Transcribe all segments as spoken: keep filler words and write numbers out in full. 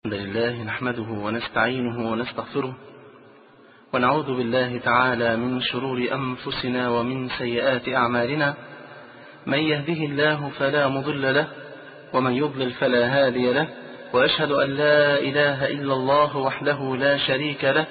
الحمد لله نحمده ونستعينه ونستغفره ونعوذ بالله تعالى من شرور أنفسنا ومن سيئات أعمالنا. من يهده الله فلا مضل له ومن يضلل فلا هادي له، وأشهد أن لا إله إلا الله وحده لا شريك له.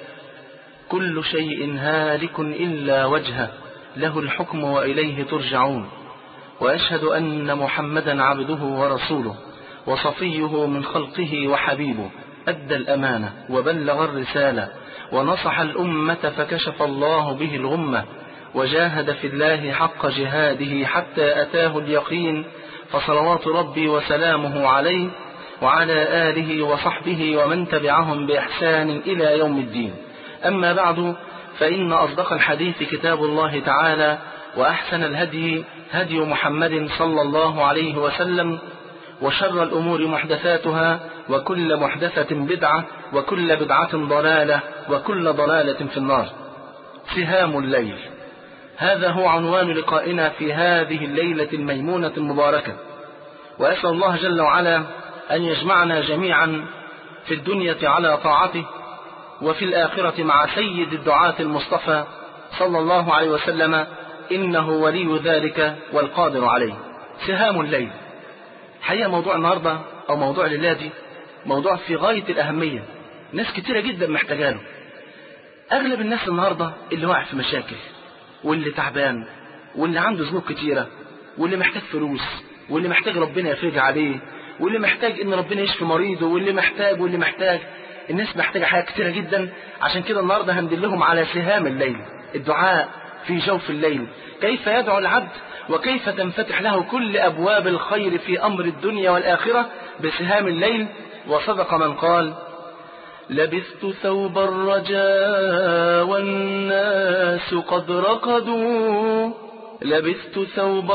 كل شيء هالك إلا وجهه، له الحكم وإليه ترجعون. وأشهد أن محمدا عبده ورسوله وصفيه من خلقه وحبيبه، أدى الأمانة وبلغ الرسالة ونصح الأمة فكشف الله به الغمة، وجاهد في الله حق جهاده حتى أتاه اليقين. فصلوات ربي وسلامه عليه وعلى آله وصحبه ومن تبعهم بإحسان إلى يوم الدين. أما بعد، فإن أصدق الحديث كتاب الله تعالى، وأحسن الهدي هدي محمد صلى الله عليه وسلم، وشر الأمور محدثاتها، وكل محدثة بدعة، وكل بدعة ضلالة، وكل ضلالة في النار. سهام الليل، هذا هو عنوان لقائنا في هذه الليلة الميمونة المباركة. وأسأل الله جل وعلا أن يجمعنا جميعا في الدنيا على طاعته، وفي الآخرة مع سيد الدعاة المصطفى صلى الله عليه وسلم، إنه ولي ذلك والقادر عليه. سهام الليل، حقيقة موضوع النهاردة أو موضوع الليلة دي موضوع في غاية الأهمية، ناس كتيرة جدا محتاجة له. أغلب الناس النهاردة اللي واقع في مشاكل، واللي تعبان، واللي عنده ذنوب كتيرة، واللي محتاج فلوس، واللي محتاج ربنا يفرج عليه، واللي محتاج إن ربنا يشفي مريضه، واللي محتاج واللي محتاج الناس محتاجة حاجات كتيرة جدا. عشان كده النهاردة هندلهم على سهام الليل، الدعاء في جوف الليل، كيف يدعو العبد وكيف تنفتح له كل أبواب الخير في أمر الدنيا والآخرة بسهام الليل. وصدق من قال: لبثت ثوب الرجاء والناس قد رقدوا، لبثت ثوب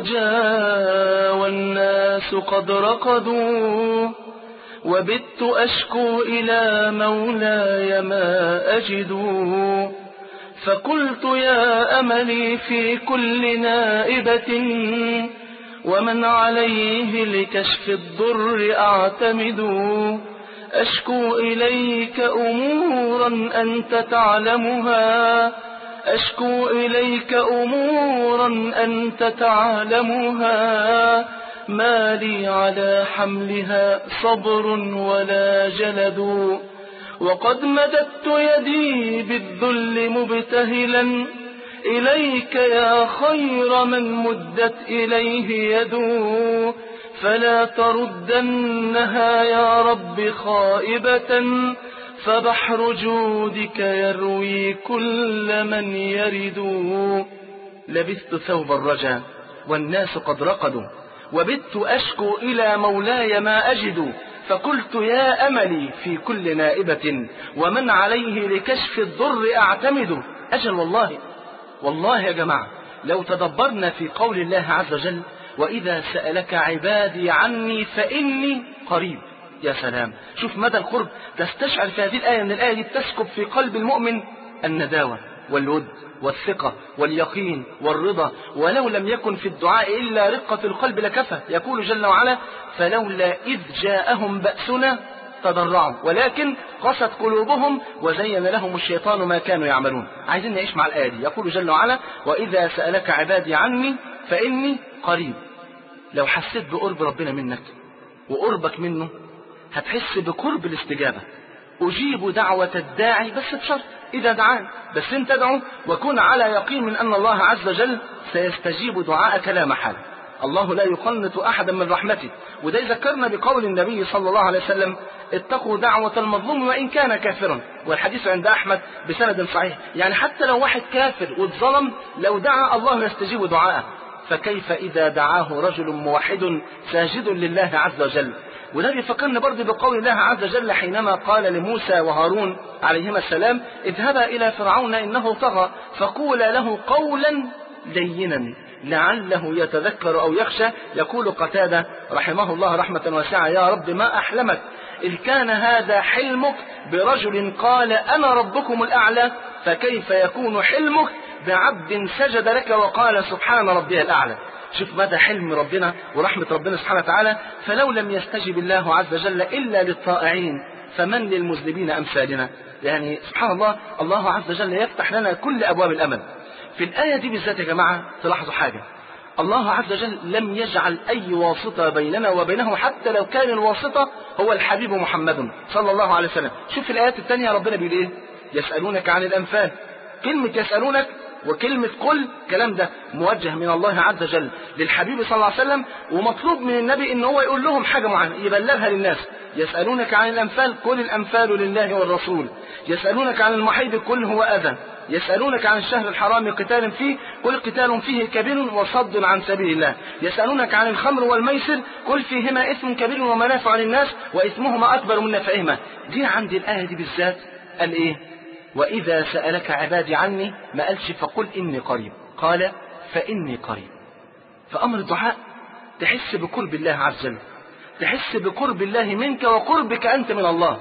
الرجاء والناس قد رقدوا، وبت أشكو إلى مولاي ما أجد، فقلت يا أملي في كل نائبة، ومن عليه لكشف الضر أعتمد، أشكو إليك أمورا أنت تعلمها، أشكو إليك أمورا أنت تعلمها، ما لي على حملها صبر ولا جلد، وقد مددت يدي بالذل مبتهلا إليك يا خير من مدت إليه يده، فلا تردنها يا رب خائبة، فبحر جودك يروي كل من يرد. لبثت ثوب الرجا والناس قد رقدوا، وبت أشكو إلى مولاي ما أجد، فقلت يا أملي في كل نائبة، ومن عليه لكشف الضر أعتمد. أجل والله والله يا جماعة، لو تدبرنا في قول الله عز وجل: وإذا سألك عبادي عني فإني قريب. يا سلام، شوف مدى القرب. تستشعر في هذه الآية من الآية دي تسكب في قلب المؤمن النداوة والود والثقة واليقين والرضا، ولو لم يكن في الدعاء إلا رقة القلب لكفى. يقول جل وعلا: فلولا إذ جاءهم بأسنا تضرعوا ولكن قست قلوبهم وزين لهم الشيطان ما كانوا يعملون. عايزين نعيش مع الآية دي. يقول جل وعلا: وإذا سألك عبادي عني فإني قريب. لو حسيت بقرب ربنا منك وقربك منه، هتحس بقرب الاستجابة. أجيب دعوة الداعي، بس بشرط إذا دعان، بس انت ادعو وكن على يقين من أن الله عز وجل سيستجيب دعاءك لا محالة. الله لا يقنط أحدا من رحمته. وده يذكرنا بقول النبي صلى الله عليه وسلم: اتقوا دعوة المظلوم وإن كان كافرا. والحديث عند أحمد بسند صحيح، يعني حتى لو واحد كافر واتظلم، لو دعا الله يستجيب دعاءه، فكيف إذا دعاه رجل موحد ساجد لله عز وجل. وده بيفكرنا برضه بقول الله عز وجل حينما قال لموسى وهارون عليهما السلام: اذهبا إلى فرعون إنه طغى فقولا له قولا لينا لعله يتذكر أو يخشى. يقول قتادة رحمه الله رحمة واسعة: يا رب ما أحلمك إذ كان هذا حلمك برجل قال أنا ربكم الأعلى، فكيف يكون حلمك بعبد سجد لك وقال سبحان ربي الأعلى. شوف مدى حلم ربنا ورحمة ربنا سبحانه وتعالى. فلو لم يستجب الله عز وجل إلا للطائعين فمن للمذنبين أمثالنا. يعني سبحان الله، الله عز وجل يفتح لنا كل أبواب الأمل. في الآية دي بالذات يا جماعة تلاحظوا حاجة، الله عز وجل لم يجعل أي واسطة بيننا وبينه، حتى لو كان الواسطة هو الحبيب محمد صلى الله عليه وسلم. شوف في الآيات الثانية ربنا بيقول إيه؟ يسألونك عن الأنفال. كلمة يسألونك وكلمة قل، كلام ده موجه من الله عز وجل للحبيب صلى الله عليه وسلم، ومطلوب من النبي إن هو يقول لهم حاجة معينة يبلغها للناس. يسألونك عن الأنفال قل الأنفال لله والرسول. يسألونك عن المحيض قل هو أذى. يسألونك عن الشهر الحرام قتال فيه قل قتال فيه كبير وصد عن سبيل الله. يسألونك عن الخمر والميسر قل فيهما إثم كبير ومنافع للناس وإثمهما أكبر من نفعهما. دي عند الآية دي بالذات قال إيه؟ وإذا سألك عبادي عني، ما قالش فقل إني قريب، قال فإني قريب. فأمر الدعاء تحس بقرب الله عز وجل، تحس بقرب الله منك وقربك أنت من الله.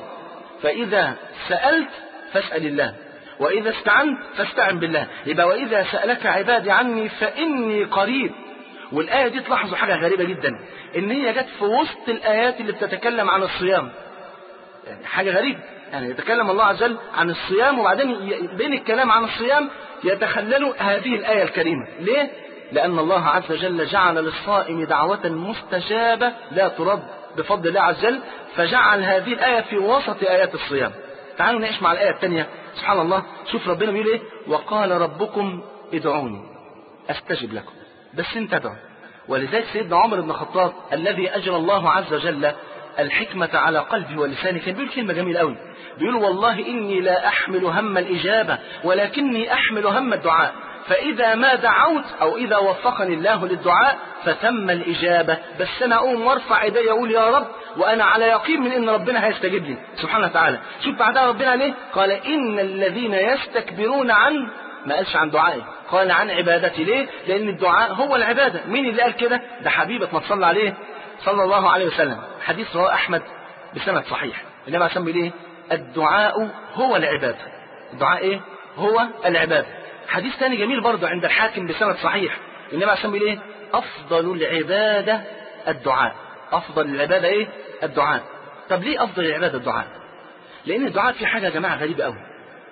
فإذا سألت فاسأل الله، وإذا استعنت فاستعن بالله. يبقى وإذا سألك عبادي عني فإني قريب. والآية دي تلاحظوا حاجة غريبة جدا، إن هي جت في وسط الآيات اللي بتتكلم عن الصيام. يعني حاجة غريبة، يعني يتكلم الله عز وجل عن الصيام وبعدين بين الكلام عن الصيام يتخلل هذه الآية الكريمة. ليه؟ لأن الله عز وجل جعل للصائم دعوة مستجابة لا ترد بفضل الله عز وجل، فجعل هذه الآية في وسط آيات الصيام. تعالوا نعيش مع الآية الثانية. سبحان الله، شوف ربنا بيقول إيه؟ وقال ربكم ادعوني أستجب لكم. بس انتبهوا، ولذلك سيدنا عمر بن الخطاب الذي أجرى الله عز وجل الحكمة على قلبه ولسانه كان بيقول كلمة جميلة قوي، بيقول والله إني لا أحمل هم الإجابة ولكني أحمل هم الدعاء، فإذا ما دعوت أو إذا وفقني الله للدعاء فتم الإجابة، بس أنا أقوم وارفع إيدي أقول يا رب وأنا على يقين من إن ربنا هيستجيب لي سبحانه وتعالى. شوف بعدها ربنا ليه؟ قال إن الذين يستكبرون عن، ما قالش عن دعائي، قال عن عبادتي. ليه؟ لأن الدعاء هو العبادة. مين اللي قال كده؟ ده حبيبك ما تصلى عليه صلى الله عليه وسلم. حديث رواه أحمد بسند صحيح، النبي عليه الصلاة والسلام ليه؟ الدعاء هو العبادة. الدعاء إيه؟ هو العبادة. حديث ثاني جميل برضه عند الحاكم بسند صحيح، النبي عليه الصلاة والسلام ليه؟ أفضل العبادة الدعاء. أفضل العبادة إيه؟ الدعاء. طب ليه أفضل العبادة الدعاء؟ لأن الدعاء في حاجة يا جماعة غريبة قوي.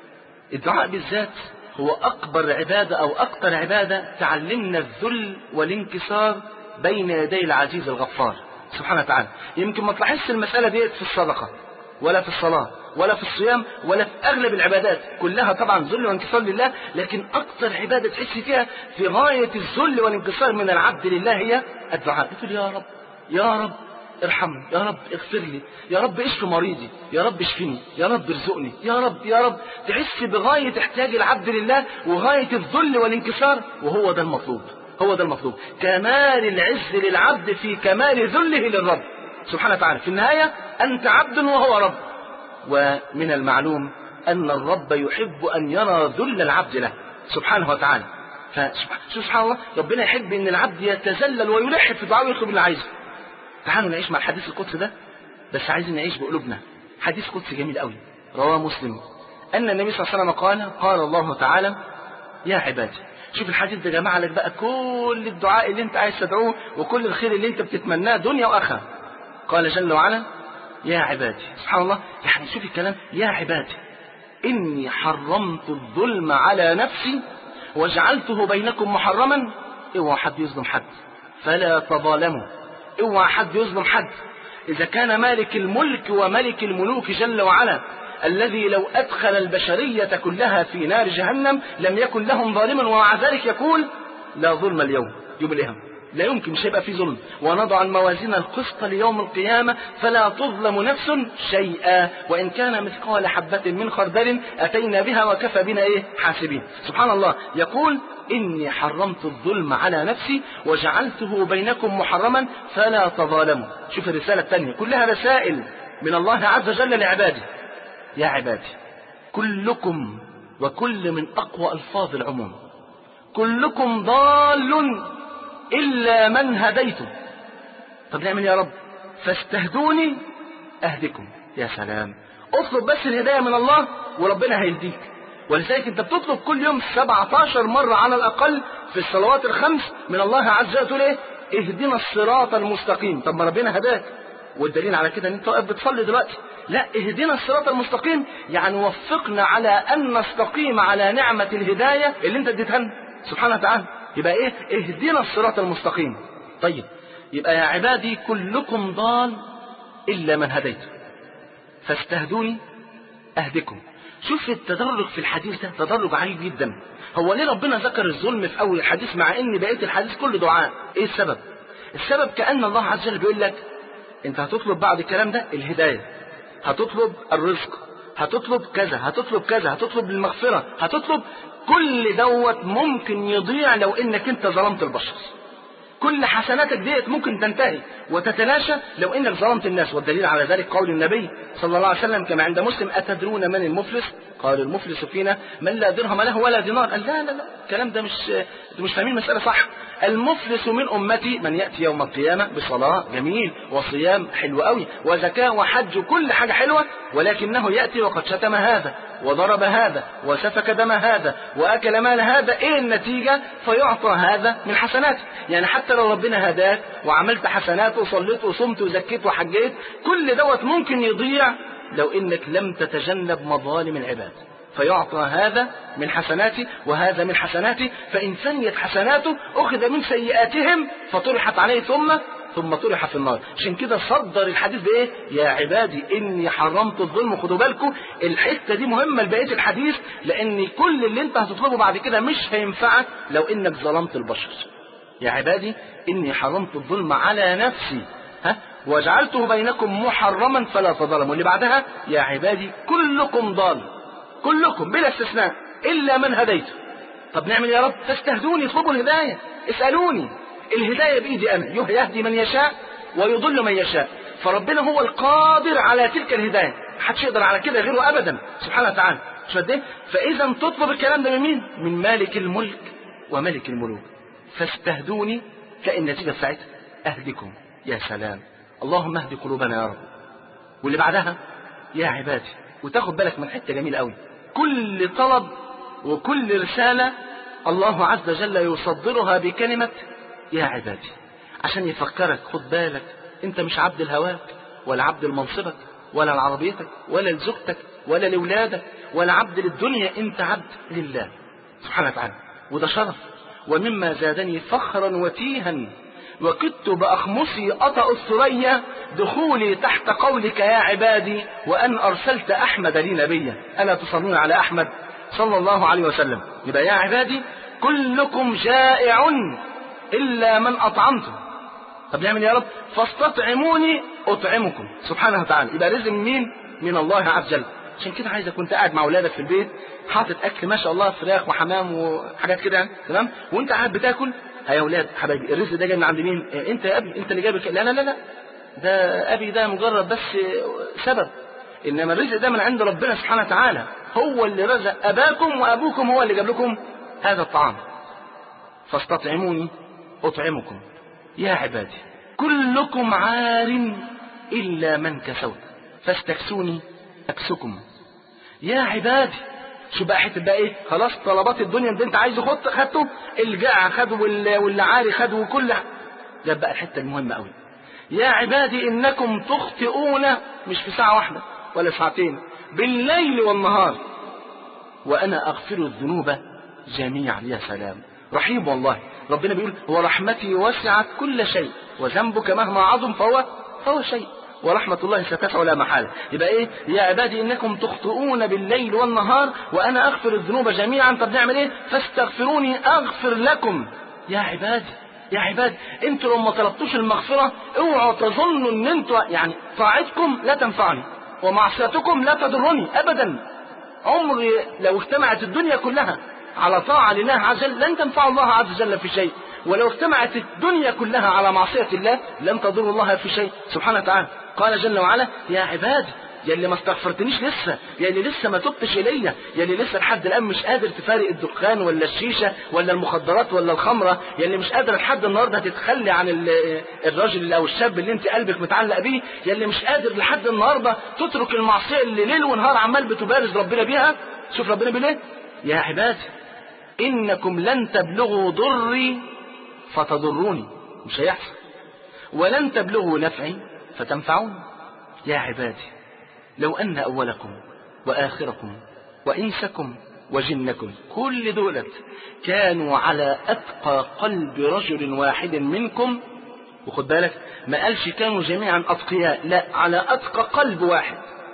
الدعاء بالذات هو أكبر عبادة أو أكثر عبادة تعلمنا الذل والانكسار بين يدي العزيز الغفار سبحانه وتعالى. يمكن ما تلاحظش المسألة ديت في الصدقة ولا في الصلاة ولا في الصيام ولا في أغلب العبادات، كلها طبعا ذل وانكسار لله، لكن أكثر عبادة تحس فيها في غاية الذل والانكسار من العبد لله هي الدعاء. تقول يا رب يا رب ارحمني، يا رب اغفر لي، يا رب اشف مريضي، يا رب اشفني، يا رب ارزقني، يا رب يا رب. تحس بغاية احتياج العبد لله وغاية الذل والانكسار، وهو ده المطلوب، هو ده المطلوب. كمال العز للعبد في كمال ذله للرب سبحانه وتعالى. في النهاية أنت عبد وهو رب، ومن المعلوم أن الرب يحب أن يرى ذل العبد له سبحانه وتعالى. فسبحان الله، ربنا يحب أن العبد يتذلل ويلح في دعاءه ويطلب اللي عايزه. تعالوا نعيش مع الحديث القدسي ده، بس عايزين نعيش بقلوبنا. حديث قدسي جميل قوي رواه مسلم، أن النبي صلى الله عليه وسلم قال قال الله تعالى يا عبادي. شوف الحديث ده جمع لك بقى كل الدعاء اللي انت عايز تدعوه وكل الخير اللي انت بتتمناه دنيا وآخرة. قال جل وعلا يا عبادي. سبحان الله، يعني شوف الكلام، يا عبادي إني حرمت الظلم على نفسي وجعلته بينكم محرما. اوعى حد يظلم حد، فلا تظالموا. اوعى حد يظلم حد. إذا كان مالك الملك وملك الملوك جل وعلا الذي لو أدخل البشرية كلها في نار جهنم لم يكن لهم ظالما، ومع ذلك يقول لا ظلم اليوم، يوم القيامة لا يمكن، مش هيبقى في ظلم. ونضع الموازين القسط ليوم القيامة فلا تظلم نفس شيئا وإن كان مثقال حبة من خردل أتينا بها وكفى بنا إيه حاسبين. سبحان الله، يقول إني حرمت الظلم على نفسي وجعلته بينكم محرما فلا تظالموا. شوف الرسالة الثانية كلها رسائل من الله عز وجل لعباده. يا عبادي كلكم، وكل من أقوى ألفاظ العموم، كلكم ضال إلا من هديته. طب نعمل يا رب؟ فاستهدوني أهدكم. يا سلام، اطلب بس الهداية من الله وربنا هيهديك. ولذلك انت بتطلب كل يوم سبعة عشر مرة على الأقل في الصلوات الخمس من الله عز وجل، تقول ايه؟ اهدنا الصراط المستقيم. طب ما ربنا هداك، والدليل على كده ان انت واقف بتصلي دلوقتي. لا، اهدنا الصراط المستقيم يعني وفقنا على ان نستقيم على نعمة الهداية اللي انت اديتها لنا سبحانه وتعالى. يبقى ايه؟ اهدنا الصراط المستقيم. طيب، يبقى يا عبادي كلكم ضال الا من هديته فاستهدوني اهدكم. شوف التدرج في الحديث ده، تدرج عجيب جدا. هو ليه ربنا ذكر الظلم في اول الحديث مع ان بقيه الحديث كله دعاء؟ ايه السبب؟ السبب كأن الله عز وجل بيقول لك انت هتطلب بعد الكلام ده الهداية، هتطلب الرزق، هتطلب كذا، هتطلب كذا، هتطلب المغفرة، هتطلب كل دوت ممكن يضيع لو انك انت ظلمت البشر. كل حسناتك ديت ممكن تنتهي وتتلاشى لو انك ظلمت الناس. والدليل على ذلك قول النبي صلى الله عليه وسلم كما عند مسلم: أتدرون من المفلس؟ قال: المفلس فينا من لا درهم له ولا دينار. قال: لا لا لا، الكلام ده مش مش فاهمين المسألة صح. المفلس من أمتي من يأتي يوم القيامة بصلاة جميل وصيام حلو قوي وزكاة وحج كل حاجة حلوة، ولكنه يأتي وقد شتم هذا وضرب هذا وسفك دم هذا وأكل مال هذا. إيه النتيجة؟ فيعطى هذا من حسناته. يعني حتى لو ربنا هداك وعملت حسنات وصليت وصمت وزكيت وحجيت، كل دوت ممكن يضيع لو إنك لم تتجنب مظالم العباد. فيعطى هذا من حسناتي وهذا من حسناتي، فإن فنيت حسناته أخذ من سيئاتهم فطرحت عليه ثم ثم طرح في النار. عشان كده صدر الحديث بإيه؟ يا عبادي إني حرمت الظلم. خدوا بالكم الحتة دي مهمة لبقية الحديث، لأن كل اللي أنت هتطلبه بعد كده مش هينفعك لو إنك ظلمت البشر. يا عبادي إني حرمت الظلم على نفسي ها وجعلته بينكم محرما فلا تظلموا. اللي بعدها: يا عبادي كلكم ضال، كلكم بلا استثناء إلا من هديته. طب نعمل يا رب؟ فاستهدوني، اطلبوا الهداية، اسألوني. الهداية بإيدي أنا، يهدي من يشاء ويضل من يشاء. فربنا هو القادر على تلك الهداية، محدش يقدر على كده غيره أبدا سبحانه وتعالى. مش قد؟ فإذا تطلب الكلام ده من مين؟ من مالك الملك وملك الملوك. فاستهدوني كأن النتيجة بتاعتها أهدكم. يا سلام، اللهم اهد قلوبنا يا رب. واللي بعدها: يا عبادي. وتاخد بالك من حتة جميل قوي، كل طلب وكل رسالة الله عز وجل يصدرها بكلمة يا عبادي، عشان يفكرك. خد بالك، انت مش عبد الهواك ولا عبد لمنصبك ولا لعربيتك ولا لزوجتك ولا لولادك ولا عبد للدنيا، انت عبد لله سبحانه وتعالى. وده شرف، ومما زادني فخرا وتيها وكدت بأخمصي أطأ الثريا دخولي تحت قولك يا عبادي وأن أرسلت أحمد لي نبيا. ألا تصلون على أحمد صلى الله عليه وسلم؟ يبقى يا عبادي كلكم جائع إلا من أطعمته. طب نعمل يا رب؟ فاستطعموني أطعمكم سبحانه وتعالى. يبقى رزق من مين؟ من الله عز وجل. عشان كده عايزك كنت قاعد مع أولادك في البيت حاطط أكل ما شاء الله، فراخ وحمام وحاجات كده، تمام؟ وأنت قاعد بتاكل، يا أولاد حبايبي الرزق ده جاي من عند مين؟ أنت يا أبي، أنت اللي جايب. لا لا لا لا، ده أبي ده مجرد بس سبب، إنما الرزق ده من عند ربنا سبحانه وتعالى. هو اللي رزق أباكم وأبوكم، هو اللي جاب لكم هذا الطعام. فاستطعموني أطعمكم. يا عبادي كلكم عار إلا من كسوت فاستكسوني أكسكم. يا عبادي، شو بقى حته بقى ايه؟ خلاص طلبات الدنيا اللي انت عايزه خد خدته، الجاع خده واللي عاري خده وكل ده. بقى الحته المهمه قوي: يا عبادي انكم تخطئون مش في ساعه واحده ولا ساعتين، بالليل والنهار، وانا اغفر الذنوب جميعا. يا سلام، رحيم والله. ربنا بيقول: ورحمتي وسعت كل شيء وذنبك مهما عظم فهو فهو شيء ورحمة الله ستسع لا محالة. يبقى ايه؟ يا عبادي انكم تخطئون بالليل والنهار وانا اغفر الذنوب جميعا. طب نعمل ايه؟ فاستغفروني اغفر لكم. يا عبادي يا عبادي انتوا لو ما طلبتوش المغفرة اوعوا تظنوا ان انتوا يعني طاعتكم لا تنفعني ومعصيتكم لا تضرني ابدا. عمري لو اجتمعت الدنيا كلها على طاعة لله عز وجل لن تنفع الله عز وجل في شيء، ولو اجتمعت الدنيا كلها على معصية الله لن تضر الله في شيء سبحانه وتعالى. قال جل وعلا: يا عبادي، يا اللي ما استغفرتنيش لسه، يا اللي لسه ما تبتش إليا، يا اللي لسه لحد الآن مش قادر تفارق الدخان ولا الشيشة ولا المخدرات ولا الخمرة، يا اللي مش قادر لحد النهاردة تتخلي عن الراجل أو الشاب اللي انت قلبك متعلق بيه، يا اللي مش قادر لحد النهاردة تترك المعصية اللي ليل ونهار عمال بتبارز ربنا بيها. شوف ربنا بيقول ايه؟ يا عبادي إنكم لن تبلغوا ضري فتضروني، مش هيحصل، ولن تبلغوا نفعي فتنفعوني. يا عبادي لو أن أولكم وآخركم وإنسكم وجنكم كل دولة كانوا على أتقى قلب رجل واحد منكم، وخد بالك ما قالش كانوا جميعا أتقياء، لا، على أتقى قلب واحد،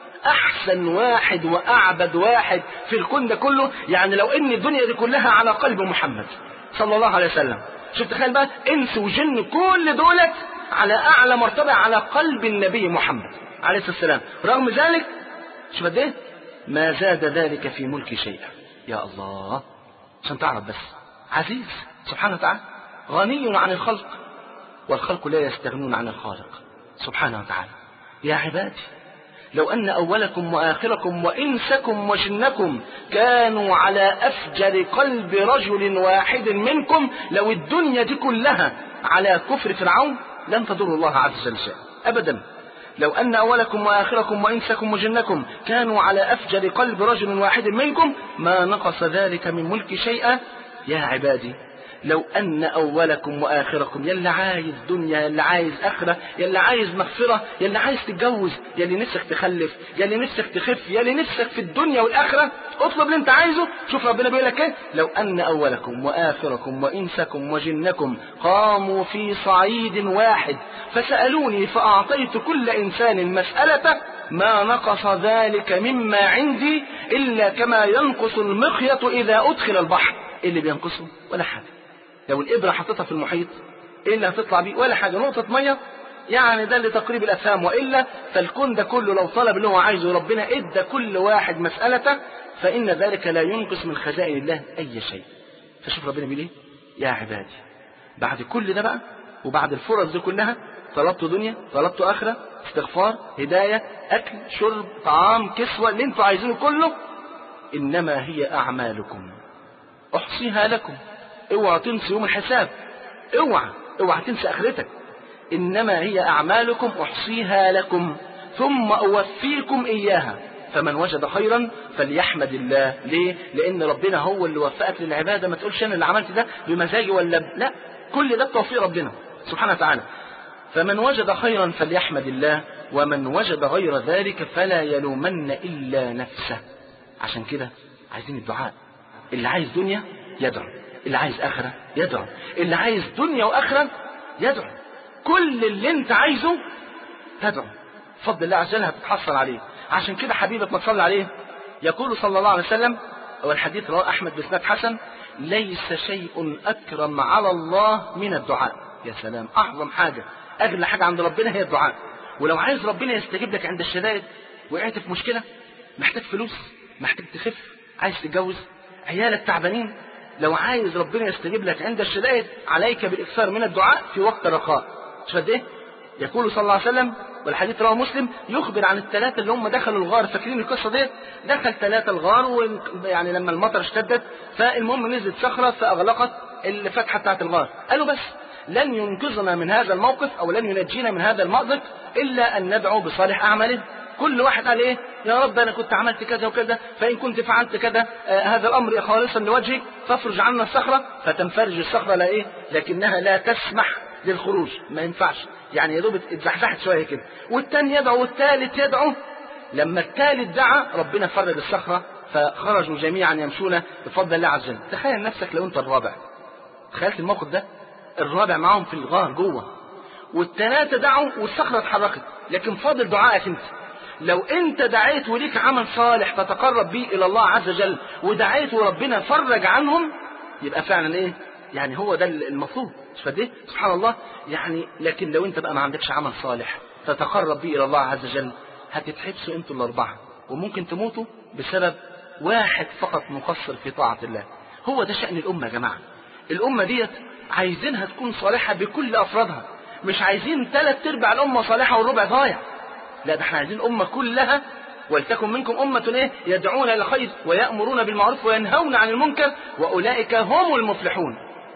أحسن واحد وأعبد واحد في الكون ده كله. يعني لو إن الدنيا دي كلها على قلب محمد صلى الله عليه وسلم، شوف تخيل بقى إنس وجن كل دولة على أعلى مرتبة على قلب النبي محمد عليه الصلاة والسلام، رغم ذلك شوف قد إيه ما زاد ذلك في ملك شيئا. يا الله، عشان تعرف بس عزيز سبحانه وتعالى، غني عن الخلق والخلق لا يستغنون عن الخالق سبحانه وتعالى. يا عبادي لو أن أولكم وآخركم وإنسكم وجنكم كانوا على أفجر قلب رجل واحد منكم، لو الدنيا دي كلها على كفر فرعون لن تضر الله عز وجل شيئا أبدا. لو أن أولكم وآخركم وإنسكم وجنكم كانوا على أفجر قلب رجل واحد منكم ما نقص ذلك من ملك شيئا. يا عبادي لو أن أولكم وآخركم، يلي عايز دنيا، يلي عايز آخرة، يلي عايز مغفرة، يلي عايز تتجوز، يلي نفسك تخلف، يلي نفسك تخف، يلي نفسك في الدنيا والآخرة، اطلب اللي انت عايزه. شوف ربنا بيقول لك ايه، لو أن أولكم وآخركم وإنسكم وجنكم قاموا في صعيد واحد فسألوني فأعطيت كل إنسان مسألته ما نقص ذلك مما عندي إلا كما ينقص المخيط إذا أدخل البحر. إيه اللي بينقصه؟ ولا حاجة. لو الإبرة حطتها في المحيط إيه اللي هتطلع بيه؟ ولا حاجة، نقطة مية، يعني ده لتقريب الأفهام. وإلا فالكون ده كله لو طلب اللي هو عايزه ربنا إدى كل واحد مسألته فإن ذلك لا ينقص من خزائن الله أي شيء. فشوف ربنا بيقول إيه، يا عبادي بعد كل ده بقى وبعد الفرص دي كلها، طلبتوا دنيا، طلبتوا آخرة، استغفار، هداية، أكل، شرب، طعام، كسوة، اللي انتوا عايزينه كله، إنما هي أعمالكم أحصيها لكم. اوعى تنسى يوم الحساب، اوعى اوعى تنسى آخرتك. إنما هي أعمالكم أحصيها لكم ثم أوفيكم إياها فمن وجد خيرا فليحمد الله. ليه؟ لأن ربنا هو اللي وفقك للعبادة. ما تقولش أنا اللي عملت ده بمزاجي ولا ب... لا، كل ده بتوفيق ربنا سبحانه وتعالى. فمن وجد خيرا فليحمد الله ومن وجد غير ذلك فلا يلومن إلا نفسه. عشان كده عايزين الدعاء. اللي عايز دنيا يدعو، اللي عايز آخرة يدعو، اللي عايز دنيا وآخرة يدعو، كل اللي انت عايزه تدعو، بفضل الله عز وجل هتتحصل عليه. عشان كده حبيبك ما تصلي عليه يقول صلى الله عليه وسلم، والحديث رواه أحمد بإسناد حسن، ليس شيء أكرم على الله من الدعاء. يا سلام، أعظم حاجة أغلى حاجة عند ربنا هي الدعاء. ولو عايز ربنا يستجيب لك عند الشدائد، وقعت في مشكلة، محتاج فلوس، محتاج تخف، عايز تتجوز، عيالك تعبانين، لو عايز ربنا يستجيب لك عند الشدائد عليك بالإكثار من الدعاء في وقت الرخاء. شوف قد ايه يقول صلى الله عليه وسلم، والحديث رواه مسلم، يخبر عن الثلاثة اللي هم دخلوا الغار. فاكرين القصة ديت؟ دخل ثلاثة الغار، ويعني لما المطر اشتدت فالمهم نزلت صخرة فأغلقت الفتحة بتاعت الغار. قالوا بس لن ينقذنا من هذا الموقف أو لن ينجينا من هذا المأزق إلا أن ندعو بصالح أعماله. كل واحد قال ايه، يا رب انا كنت عملت كذا وكذا، فان كنت فعلت كذا آه هذا الامر خالصا لوجهك فافرج عنا الصخره. فتنفرج الصخره لا ايه، لكنها لا تسمح للخروج، ما ينفعش، يعني يا دوب اتزحزحت شويه كده. والثاني يدعو والثالث يدعو. لما الثالث دعا ربنا فرج الصخره فخرجوا جميعا يمشون بفضل الله عز وجل. تخيل نفسك لو انت الرابع، تخيلت الموقف ده، الرابع معاهم في الغار جوه، والثلاثه دعوا والصخره اتحركت، لكن فاضل دعائك انت. لو انت دعيت وليك عمل صالح تتقرب به الى الله عز وجل وربنا وربنا فرج عنهم، يبقى فعلا ايه، يعني هو ده المطلوب. فده سبحان الله يعني. لكن لو انت بقى ما عندكش عمل صالح تتقرب به الى الله عز وجل، هتتحبسوا انتوا الاربعه وممكن تموتوا بسبب واحد فقط مقصر في طاعه الله. هو ده شأن الامه يا جماعه. الامه ديت عايزينها تكون صالحه بكل افرادها، مش عايزين ثلاث ارباع الامه صالحه والربع ضايع. لا، ده احنا عايزين أمة كلها. ولتكن منكم أمة ايه يدعون إلى الخير ويأمرون بالمعروف وينهون عن المنكر وأولئك هم المفلحون.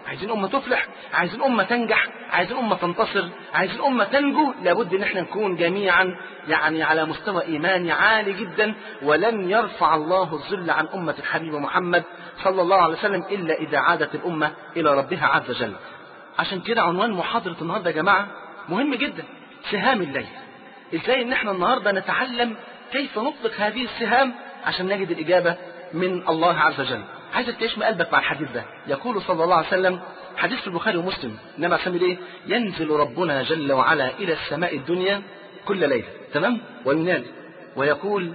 عايزين أمة تفلح، عايزين أمة تنجح، عايزين أمة تنتصر، عايزين أمة تنجو، لابد ان احنا نكون جميعا يعني على مستوى إيماني عالي جدا. ولن يرفع الله الذل عن أمة الحبيب محمد صلى الله عليه وسلم إلا إذا عادت الأمة إلى ربها عز وجل. عشان كده عنوان محاضرة النهاردة يا جماعة مهم جدا، سهام الليل. ازاي ان احنا النهاردة نتعلم كيف نطلق هذه السهام عشان نجد الإجابة من الله عز وجل. عايزك تعيش من قلبك مع الحديث ده. يقول صلى الله عليه وسلم، حديث في البخاري ومسلم، النبي عليه الصلاة والسلام ايه؟ ينزل ربنا جل وعلا إلى السماء الدنيا كل ليلة، تمام؟ وينادي ويقول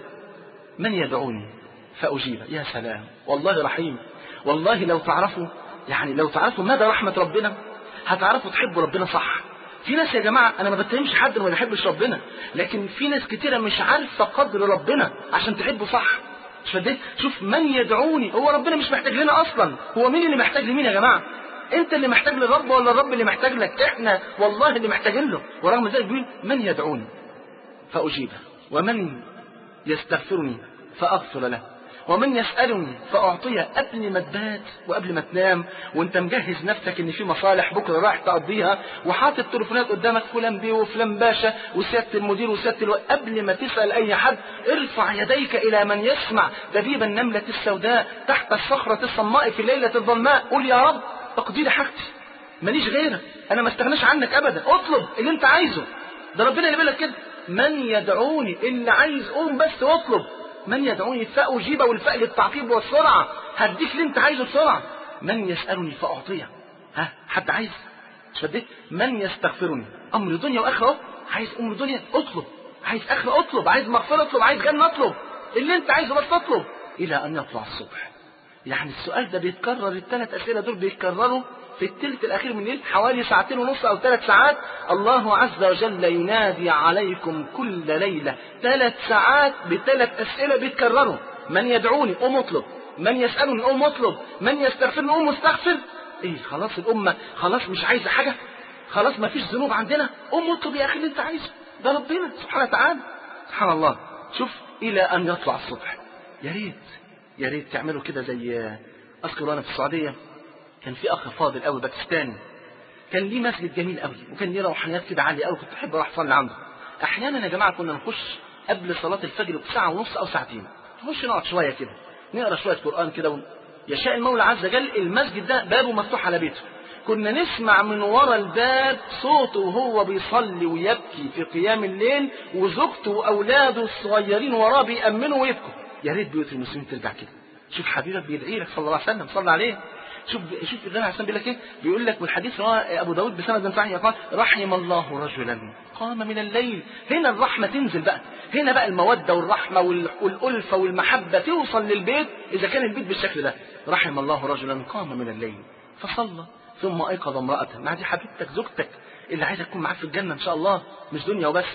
من يدعوني فأجيب. يا سلام، والله رحيم. والله لو تعرفوا يعني لو تعرفوا مدى رحمة ربنا هتعرفوا تحبوا ربنا صح. في ناس يا جماعة، أنا ما بتهمش حد ما يحبش ربنا، لكن في ناس كتيرة مش عارفة قدر ربنا عشان تحبه صح. مش فديت؟ شوف من يدعوني، هو ربنا مش محتاج لنا أصلا. هو مين اللي محتاج لمين يا جماعة؟ أنت اللي محتاج للرب ولا الرب اللي محتاج لك؟ إحنا والله اللي محتاجين له. ورغم ذلك بيقول من يدعوني فأجيبه، ومن يستغفرني فأغفر له، ومن يسألني فأعطيه. قبل ما تبات وقبل ما تنام وانت مجهز نفسك ان في مصالح بكرة رايح تقضيها وحاطط تليفونات قدامك، فلان بيه وفلان باشا وسيادة المدير وسيادة الو... قبل ما تسأل اي حد ارفع يديك الى من يسمع دبيب النملة السوداء تحت الصخرة الصماء في الليلة الظلماء. قول يا رب اقضي لي حاجتي، ماليش غيرك، انا ما استغناش عنك ابدا. اطلب اللي انت عايزه، ده ربنا اللي بيقول لك كده، من يدعوني، اللي عايز قوم بس واطلب. من يدعوني فأجيب، والفاء للتعقيب والسرعة، هديك اللي انت عايزه بسرعة. من يسألني فأعطيه. ها، حد عايز؟ شديت؟ من يستغفرني، أمر دنيا وآخرة. عايز أمر دنيا اطلب، عايز آخرة اطلب، عايز مغفرة اطلب، عايز جنة اطلب، اللي انت عايزه بس اطلب إلى أن يطلع الصبح. يعني السؤال ده بيتكرر، الثلاث أسئلة دول بيتكرروا في الثلث الأخير من الليل حوالي ساعتين ونص أو ثلاث ساعات. الله عز وجل ينادي عليكم كل ليلة ثلاث ساعات بثلاث أسئلة بيتكرروا. من يدعوني قوم اطلب، من يسألني قوم اطلب، من يستغفرني قوم استغفر. ايه خلاص الأمة خلاص مش عايزة حاجة، خلاص ما فيش ذنوب عندنا، قوم اطلب يا أخي اللي انت عايزه، ده ربنا سبحانه وتعالى. سبحان الله. شوف إلى أن يطلع الصبح. يا ريت يا ريت تعملوا كده. زي أذكر أنا في السعودية كان في أخ فاضل قوي باكستاني، كان ليه مسجد جميل قوي وكان ليه روحانيات كده عالية قوي، كنت أحب أروح أصلي عنده. أحيانا يا جماعة كنا نخش قبل صلاة الفجر بساعة ونص أو ساعتين، نخش نقعد شوية كده نقرأ شوية قرآن كده، يشاء المولى عز وجل المسجد ده بابه مفتوح على بيته، كنا نسمع من ورا الباب صوته وهو بيصلي ويبكي في قيام الليل، وزوجته وأولاده الصغيرين وراه بيأمنوا ويبكوا. يا ريت بيوت المسلمين ترجع كده. شوف حبيبك بيدعي لك صلى الله عليه وسلم، صلى عليه. شوف شوف النبي عليه الصلاه والسلام بيقول لك ايه؟ بيقول لك والحديث رواه ابو داود بسند صحيح قال رحم الله رجلا قام من الليل. هنا الرحمه تنزل بقى، هنا بقى الموده والرحمه والالفه والمحبه توصل للبيت اذا كان البيت بالشكل ده. رحم الله رجلا قام من الليل فصلى ثم ايقظ امراته. مع دي حبيبتك زوجتك اللي عايزه تكون معاك في الجنه ان شاء الله، مش دنيا وبس.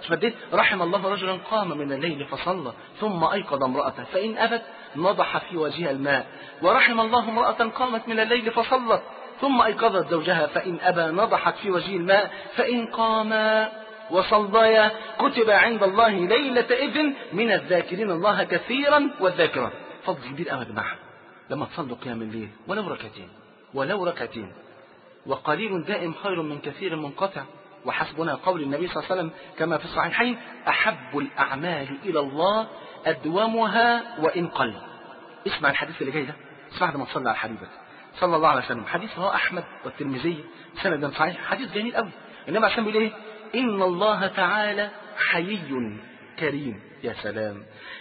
رحم الله رجلا قام من الليل فصلى ثم أيقظ امرأته فإن أبت نضح في وجهها الماء. ورحم الله امرأة قامت من الليل فصلت ثم أيقظت زوجها فإن أبى نضحت في وجهه الماء. فإن قاما وصليا كتب عند الله ليلة إذن من الذاكرين الله كثيرا والذاكرات. فضل كبير أوي يا جماعة لما تصلوا قيام الليل ولو ركعتين، ولو ركعتين. وقليل دائم خير من كثير منقطع. وحسبنا قول النبي صلى الله عليه وسلم كما في الصحيحين أحب الأعمال إلى الله أدومها وإن قل. اسمع الحديث اللي جاي ده، اسمع لما تصلي على حبيبك صلى الله عليه وسلم. حديث رواه أحمد والترمذي سند صحيح، حديث جميل قوي. النبي عليه بيقول إيه؟ إن الله تعالى حيي كريم. يا سلام.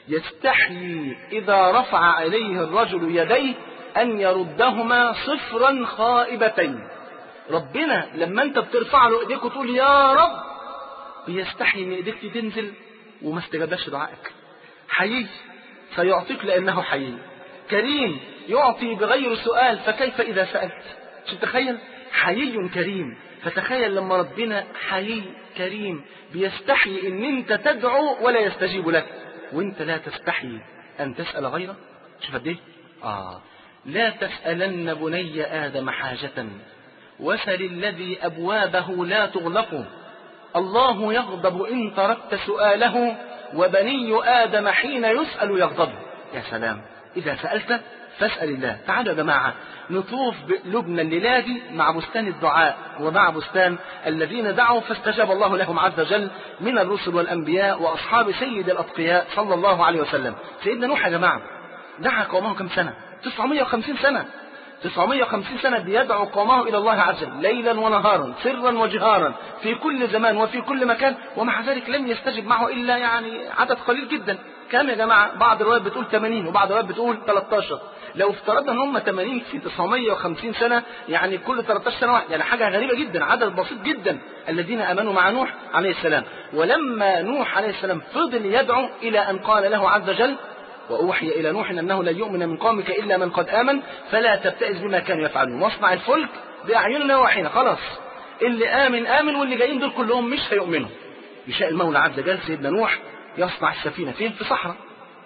يستحيي إذا رفع إليه الرجل يديه أن يردهما صفرا خائبتين. ربنا لما انت بترفع له ايديك وتقول يا رب بيستحي ان ايديك تنزل وما استجابش دعائك. حيي سيعطيك لانه حيي، كريم يعطي بغير سؤال فكيف اذا سألت. شو تخيل؟ حيي كريم. فتخيل لما ربنا حيي كريم بيستحي ان انت تدعو ولا يستجيب لك، وانت لا تستحي ان تسأل غيره. شوف قد ايه؟ اه لا تسألن بني آدم حاجة وسل الذي أبوابه لا تغلق. الله يغضب إن تركت سؤاله وبني آدم حين يسأل يغضب. يا سلام. إذا سألت فاسأل الله. تعالوا يا جماعة نطوف بقلوبنا الليلة دي مع بستان الدعاء ومع بستان الذين دعوا فاستجاب الله لهم عز وجل من الرسل والأنبياء وأصحاب سيد الأتقياء صلى الله عليه وسلم. سيدنا نوح يا جماعة دعا قومه كم سنة؟ تسعمائة وخمسين سنة. تسعمائة وخمسين سنة بيدعو قومه إلى الله عز وجل ليلا ونهارا سرا وجهارا في كل زمان وفي كل مكان، ومع ذلك لم يستجب معه إلا يعني عدد قليل جدا. كم يا جماعة؟ بعض الروايات بتقول ثمانين وبعض الروايات بتقول ثلاثة عشر. لو افترضنا ان هم ثمانين في تسعمائة وخمسين سنة يعني كل ثلاثة عشر سنة واحد، يعني حاجة غريبة جدا، عدد بسيط جدا الذين آمنوا مع نوح عليه السلام. ولما نوح عليه السلام فضل يدعو إلى أن قال له عز وجل وأوحي إلى نوح أنه لن يؤمن من قومك إلا من قد آمن فلا تبتئس بما كانوا يفعلون واصنع الفلك بأعيننا ووحينا. خلاص اللي آمن آمن واللي جايين دول كلهم مش هيؤمنوا. يشاء المولى عز وجل سيدنا نوح يصنع السفينة فين؟ في صحراء،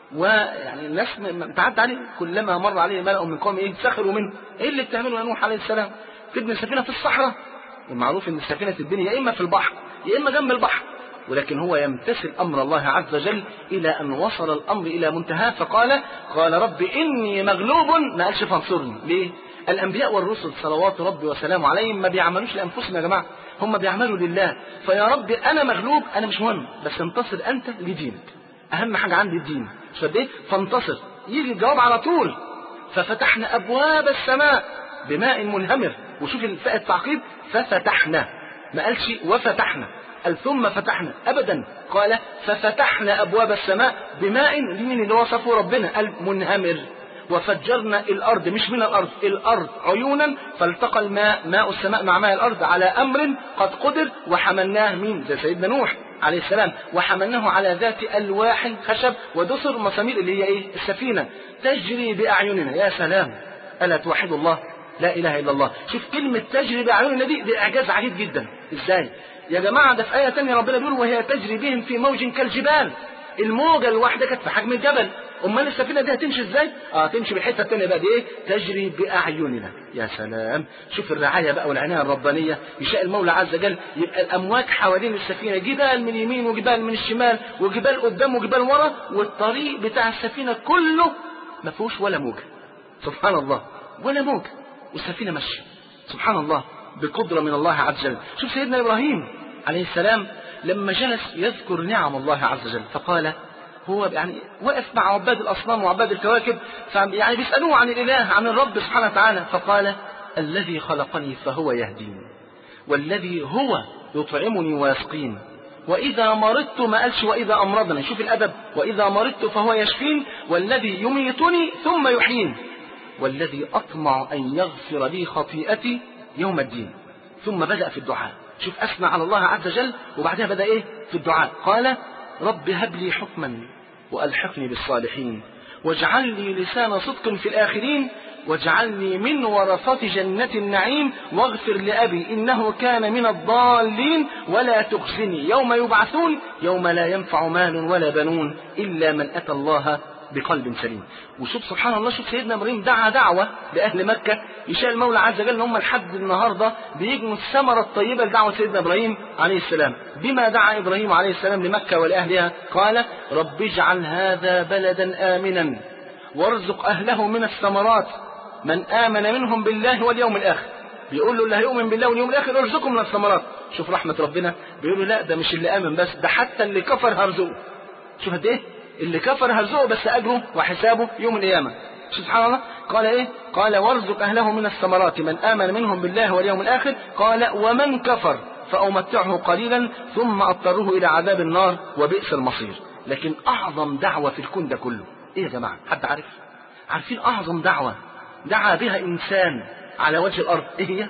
ويعني الناس تعدى عليه كلما مر عليه ملأ من قوم ايه سخروا منه. ايه اللي بتعمله يا نوح عليه السلام؟ تبني السفينة في الصحراء؟ المعروف ان السفينة تتبني يا اما في البحر يا اما جنب البحر، ولكن هو يمتثل امر الله عز وجل الى ان وصل الامر الى منتهى فقال قال رب اني مغلوب، ما قالش فانصرني. ليه؟ الانبياء والرسل صلوات ربي وسلامه عليهم ما بيعملوش لانفسهم يا جماعه، هم بيعملوا لله. فيا رب انا مغلوب، انا مش مهم، بس انتصر انت لدينك، اهم حاجه عندي الدين. مش قد ايه؟ فانتصر. يجي الجواب على طول ففتحنا ابواب السماء بماء منهمر. وشوف الفاء التعقيب ففتحنا، ما قالش وفتحنا قال ثم فتحنا ابدا، قال ففتحنا ابواب السماء بماء لمن اللي وصفه ربنا قال منهمر. وفجرنا الارض مش من الارض الارض عيونا فالتقى الماء ماء السماء مع ماء الارض على امر قد قدر وحملناه مين؟ زي سيدنا نوح عليه السلام، وحملناه على ذات الواح خشب ودسر مسامير اللي هي ايه؟ السفينه تجري باعيننا. يا سلام، الا توحد الله؟ لا اله الا الله. شوف كلمه تجري باعيننا دي دي اعجاز عجيب جدا. ازاي يا جماعه؟ ده في ايه ثانيه ربنا بيقول وهي تجري بهم في موج كالجبال. الموجه الواحده كانت في حجم الجبل، امال السفينه دي هتمشي ازاي؟ اه تمشي بالحته الثانيه بقى دي ايه؟ تجري باعيننا. يا سلام، شوف الرعايه بقى والعنايه الربانيه. يشاء المولى عز وجل يبقى الامواج حوالين السفينه، جبال من اليمين وجبال من الشمال وجبال قدام وجبال ورا، والطريق بتاع السفينه كله ما فيهوش ولا موجه. سبحان الله، ولا موجه والسفينه ماشيه. سبحان الله، بقدره من الله عز وجل. شوف سيدنا ابراهيم عليه السلام لما جلس يذكر نعم الله عز وجل فقال، هو يعني وقف مع عباد الأصنام وعباد الكواكب يعني بيسألوه عن الإله عن الرب سبحانه وتعالى، فقال الذي خلقني فهو يهدين والذي هو يطعمني ويسقين وإذا مرضت، ما قالش وإذا أمرضني. شوف الأدب، وإذا مرضت فهو يشفين والذي يميتني ثم يحيين والذي أطمع أن يغفر لي خطيئتي يوم الدين. ثم بدأ في الدعاء. شوف أثنى على الله عز وجل وبعدها بدأ إيه في الدعاء؟ قال رب هب لي حكما وألحقني بالصالحين واجعل لي لسان صدق في الآخرين واجعلني من ورثة جنة النعيم واغفر لأبي إنه كان من الضالين ولا تخزني يوم يبعثون يوم لا ينفع مال ولا بنون إلا من أتى الله بقلب سليم. وشوف سبحان الله، شوف سيدنا ابراهيم دعا دعوة لأهل مكة يشاء المولى عز وجل ان هم لحد النهاردة بيجنوا الثمرة الطيبة لدعوة سيدنا ابراهيم عليه السلام. بما دعا ابراهيم عليه السلام لمكة ولأهلها قال رب اجعل هذا بلدا آمنا وارزق أهله من الثمرات من آمن منهم بالله واليوم الآخر. بيقول له اللي هيؤمن بالله واليوم الآخر ارزقهم من الثمرات. شوف رحمة ربنا، بيقول له لا ده مش اللي آمن بس، ده حتى اللي كفر هرزقه. شوف قد ايه اللي كفر هرزقه بس أجره وحسابه يوم القيامة. سبحان الله، قال ايه؟ قال وارزق أهله من الثمرات من آمن منهم بالله واليوم الآخر قال ومن كفر فأمتعه قليلا ثم أضطره إلى عذاب النار وبئس المصير. لكن أعظم دعوة في الكون ده كله ايه يا جماعة؟ حد عارف؟ عارفين أعظم دعوة دعا بها إنسان على وجه الأرض ايه هي؟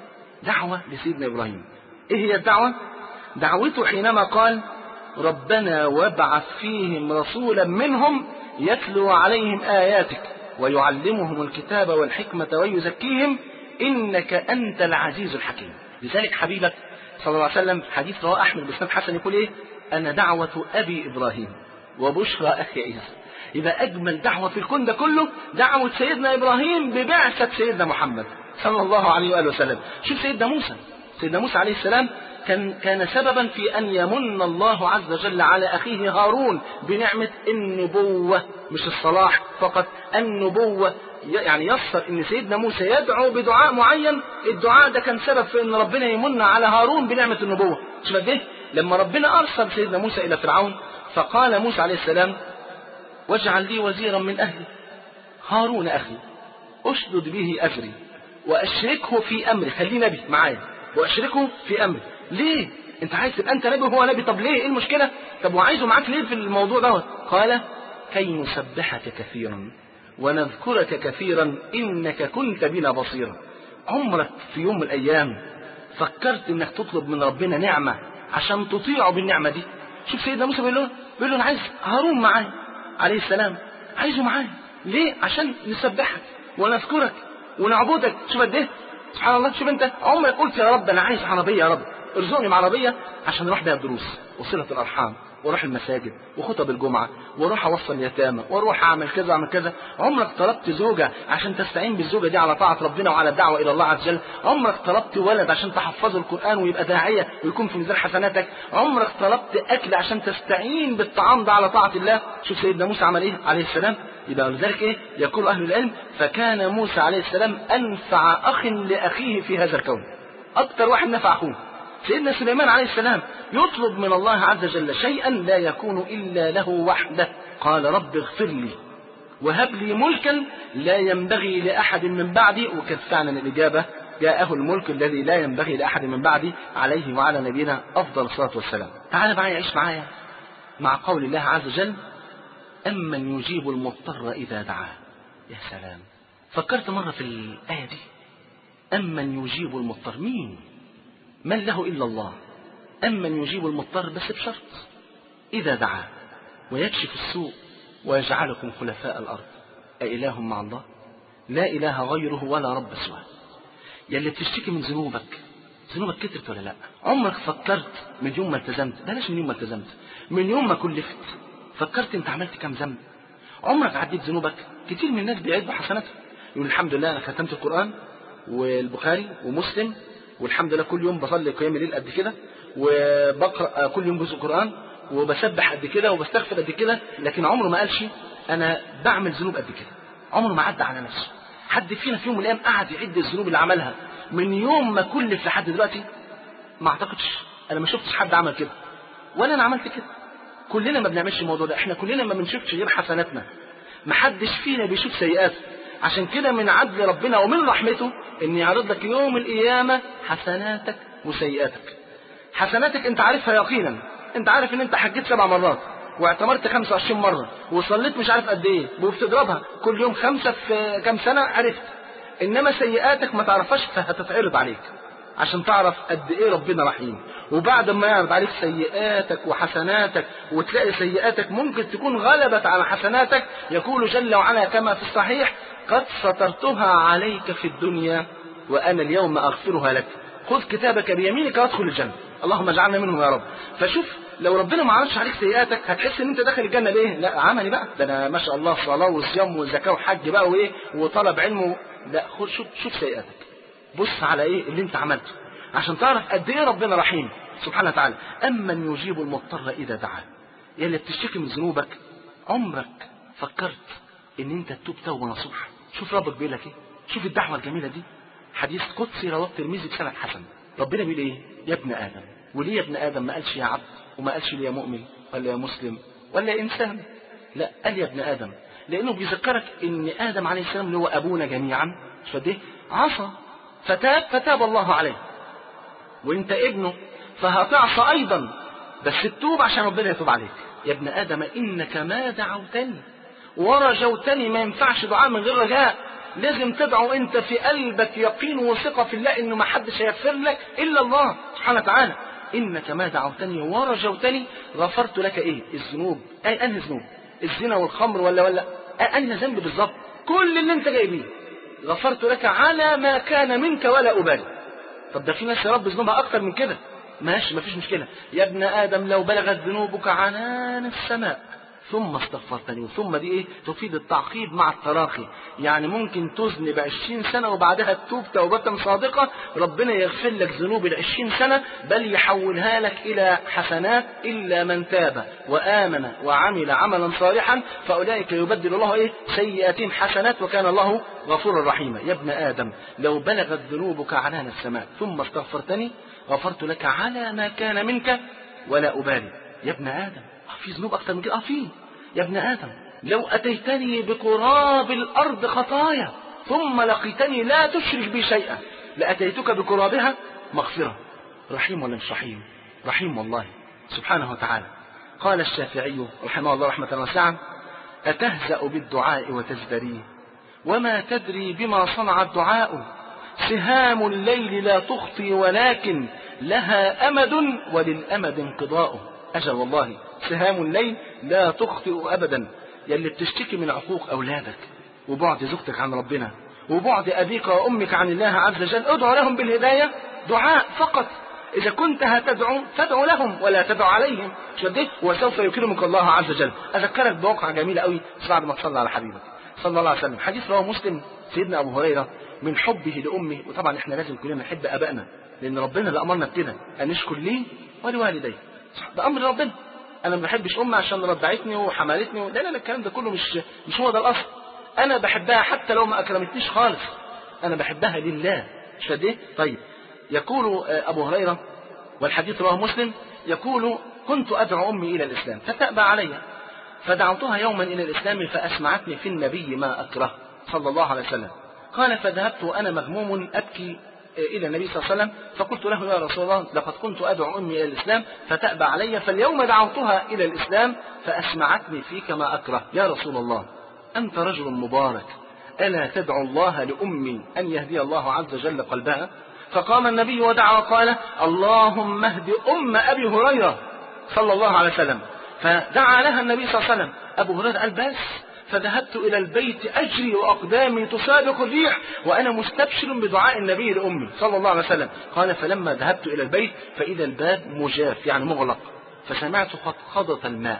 دعوة لسيدنا إبراهيم. ايه هي الدعوة؟ دعوته حينما قال ربنا وابعث فيهم رسولا منهم يتلو عليهم آياتك ويعلمهم الكتاب والحكمة ويزكيهم إنك أنت العزيز الحكيم. لذلك حبيبك صلى الله عليه وسلم حديث رواه أحمد بن حسن يقول إيه؟ أنا دعوة أبي إبراهيم وبشرى أخي عيسى. يبقى أجمل دعوة في الكون ده كله دعوة سيدنا إبراهيم ببعثة سيدنا محمد صلى الله عليه وآله وسلم. شوف سيدنا موسى، سيدنا موسى عليه السلام كان كان سببا في أن يمن الله عز وجل على أخيه هارون بنعمة النبوة، مش الصلاح فقط، النبوة يعني يسر ان سيدنا موسى يدعو بدعاء معين، الدعاء ده كان سبب في ان ربنا يمن على هارون بنعمة النبوة. شوف قد ايه لما ربنا ارسل سيدنا موسى الى فرعون، فقال موسى عليه السلام واجعل لي وزيرا من اهلي هارون اخي اشدد به اجري واشركه في امري. خليه نبي معايا واشركه في امري. ليه؟ انت عايز تبقى انت نبي وهو نبي؟ طب ليه؟ ايه المشكلة؟ طب وعايزه معاك ليه في الموضوع دوت؟ قال كي نسبحك كثيرا ونذكرك كثيرا انك كنت بنا بصيرا. عمرك في يوم من الايام فكرت انك تطلب من ربنا نعمة عشان تطيعه بالنعمة دي؟ شوف سيدنا موسى بيقول له بيقول له انا عايز هارون معايا عليه السلام، عايزه معايا ليه؟ عشان نسبحك ونذكرك ونعبدك. شوف قد ايه سبحان الله. شوف انت عمرك قلت يا رب انا عايز عربية، يا رب ارزقني بعربية عشان اروح بيها الدروس وصلة الارحام واروح المساجد وخطب الجمعة واروح اوصل اليتامى واروح اعمل كذا اعمل كذا؟ عمرك طلبت زوجة عشان تستعين بالزوجة دي على طاعة ربنا وعلى الدعوة الى الله عز وجل؟ عمرك طلبت ولد عشان تحفظه القرآن ويبقى داعية ويكون في ميزان حسناتك؟ عمرك طلبت اكل عشان تستعين بالطعام ده على طاعة الله؟ شوف سيدنا موسى عمل ايه عليه السلام. يبقى لذلك ايه يقول اهل العلم فكان موسى عليه السلام انفع اخ لاخيه في هذا الكون، اكتر واحد نفع اخوه. سيدنا سليمان عليه السلام يطلب من الله عز وجل شيئا لا يكون إلا له وحده، قال رب اغفر لي وهب لي ملكا لا ينبغي لأحد من بعدي، وكانت فعلا الإجابة جاءه الملك الذي لا ينبغي لأحد من بعدي عليه وعلى نبينا أفضل الصلاة والسلام. تعال معايا عيش معايا مع قول الله عز وجل أمن يجيب المضطر إذا دعاه. يا سلام، فكرت مرة في الآية دي؟ أمن يجيب المضطر، مين؟ من له إلا الله. أمن يجيب المضطر بس بشرط إذا دعاه ويكشف السوء ويجعلكم خلفاء الأرض أإله مع الله؟ لا إله غيره ولا رب سواه. يلي بتشتكي من ذنوبك، ذنوبك كترت ولا لا؟ عمرك فكرت من يوم ما التزمت، بلاش من يوم ما التزمت، من يوم ما كلفت فكرت انت عملت كام ذنب؟ عمرك عديت ذنوبك؟ كتير من الناس بيعدوا حسناتهم، يقول الحمد لله انا ختمت القرآن والبخاري ومسلم والحمد لله كل يوم بصلي قيام الليل قد كده وبقرأ كل يوم جزء قرآن وبسبح قد كده وبستغفر قد كده، لكن عمره ما قالش انا بعمل ذنوب قد كده. عمره ما عدى على نفسه. حد فينا في يوم من الايام قعد يعد الذنوب اللي عملها من يوم ما كلف لحد دلوقتي؟ ما اعتقدش، انا ما شفتش حد عمل كده ولا انا عملت كده. كلنا ما بنعملش الموضوع ده، احنا كلنا ما بنشوفش غير حسناتنا، ما حدش فينا بيشوف سيئات. عشان كده من عدل ربنا ومن رحمته ان يعرض لك يوم القيامة حسناتك وسيئاتك. حسناتك انت عارفها يقينا، انت عارف ان انت حجيت سبع مرات واعتمرت خمسة وعشرين مرة وصليت مش عارف قد ايه وبتضربها كل يوم خمسة في كام سنة عرفت. انما سيئاتك ما تعرفهاش، فهتتعرض عليك عشان تعرف قد ايه ربنا رحيم. وبعد ما يعرض عليك سيئاتك وحسناتك وتلاقي سيئاتك ممكن تكون غلبت على حسناتك، يقول جل وعلا كما في الصحيح قد سترتها عليك في الدنيا وانا اليوم اغفرها لك، خذ كتابك بيمينك وادخل الجنة، اللهم اجعلنا منهم يا رب. فشوف لو ربنا ما عرضش عليك سيئاتك هتحس ان انت داخل الجنة ليه؟ لا عملي بقى، ده انا ما شاء الله صلاة وصيام وزكاة وحج بقى وايه وطلب علم، لا خذ شوف شوف سيئاتك، بص على ايه اللي انت عملته عشان تعرف قد ايه ربنا رحيم سبحانه وتعالى. أمن يجيب المضطر إذا دعاه. يلي بتشتكي من ذنوبك عمرك فكرت ان انت تتوب توبة نصوح؟ شوف ربك بيقول لك ايه، شوف الدعوة الجميلة دي. حديث قدسي رواه الترمذي بسند حسن، ربنا بيقول ايه؟ يا ابن آدم. وليه يا ابن آدم؟ ما قالش يا عبد وما قالش لي يا مؤمن ولا يا مسلم ولا يا إنسان، لا قال يا ابن آدم، لأنه بيذكرك ان آدم عليه السلام اللي هو أبونا جميعا فده عصى فتاب فتاب الله عليه، وانت ابنه فهتعصى ايضا بس تتوب عشان ربنا يتوب عليك. يا ابن آدم انك ما دعوتني ورجوتني، ما ينفعش دعاء من غير رجاء، لازم تدعو انت في قلبك يقين وثقة في الله انه ما حدش هيغفر لك الا الله سبحانه وتعالى. انك ما دعوتني ورجوتني غفرت لك ايه؟ الذنوب. اي انهي ذنوب؟ الزنا والخمر ولا ولا انهي ذنب بالظبط؟ كل اللي انت جاي بيه غفرت لك على ما كان منك ولا أبالي. طب ده في ناس يا رب ذنوبها أكتر من كده، ماشي مفيش مشكلة. يا ابن آدم لو بلغت ذنوبك عنان السماء ثم استغفرتني. ثم دي ايه؟ تفيد التعقيب مع التراخي، يعني ممكن تذنب عشرين سنة وبعدها تتوب توبة صادقة، ربنا يغفر لك ذنوب العشرين سنة، بل يحولها لك إلى حسنات. إلا من تاب وآمن وعمل عملا صالحا فأولئك يبدل الله ايه؟ سيئاتهم حسنات وكان الله غفورا رحيما. يا ابن آدم لو بلغت ذنوبك عنان السماء ثم استغفرتني غفرت لك على ما كان منك ولا أبالي. يا ابن آدم في ذنوب أكثر من كده؟ اه في. يا ابن آدم لو أتيتني بقراب الأرض خطايا ثم لقيتني لا تشرك بي شيئا لأتيتك بقرابها مغفرة. رحيم ولا مش رحيم؟ رحيم والله سبحانه وتعالى. قال الشافعي رحمه الله رحمة واسعة: أتهزأ بالدعاء وتزدريه وما تدري بما صنع الدعاء، سهام الليل لا تخطي ولكن لها أمد وللأمد انقضاء. أجل والله سهام الليل لا تخطئ أبدا. يلي بتشتكي من عقوق أولادك وبعد زوجتك عن ربنا وبعد أبيك وأمك عن الله عز وجل، ادعو لهم بالهداية دعاء فقط. إذا كنت هتدعو فادعو لهم ولا تدعو عليهم، وسوف يكرمك الله عز وجل. أذكرك بواقعة جميلة قوي بعد ما تصلى على حبيبك صلى الله عليه وسلم. حديث رواه مسلم، سيدنا أبو هريرة من حبه لأمه، وطبعا احنا لازم كلنا نحب أبائنا لأن ربنا اللي أمرنا بكده أن نشكر ليه ولوالديه، ده أمر ربنا. أنا ما بحبش أمي عشان رضعتني وحملتني، لا لا لا، الكلام ده كله مش مش هو ده الأصل. أنا بحبها حتى لو ما أكرمتنيش خالص، أنا بحبها لله. مش قد إيه؟ طيب يقول أبو هريرة والحديث رواه مسلم، يقول: كنت أدعو أمي إلى الإسلام فتأبى علي، فدعوتها يوما إلى الإسلام فأسمعتني في النبي ما أكره صلى الله عليه وسلم. قال: فذهبت وأنا مغموم أبكي إلى النبي صلى الله عليه وسلم فقلت له: يا رسول الله، لقد كنت أدعو أمي إلى الإسلام فتأبى علي، فاليوم دعوتها إلى الإسلام فأسمعتني فيك ما أكره. يا رسول الله، أنت رجل مبارك، ألا تدعو الله لأمي أن يهدي الله عز وجل قلبها؟ فقام النبي ودعا وقال: اللهم اهد أم أبي هريرة صلى الله عليه وسلم. فدعا لها النبي صلى الله عليه وسلم. أبو هريرة قال: بس فذهبت إلى البيت أجري وأقدامي تسابق الريح وأنا مستبشر بدعاء النبي لأمي صلى الله عليه وسلم. قال: فلما ذهبت إلى البيت فإذا الباب مجاف يعني مغلق، فسمعت خطخضة الماء،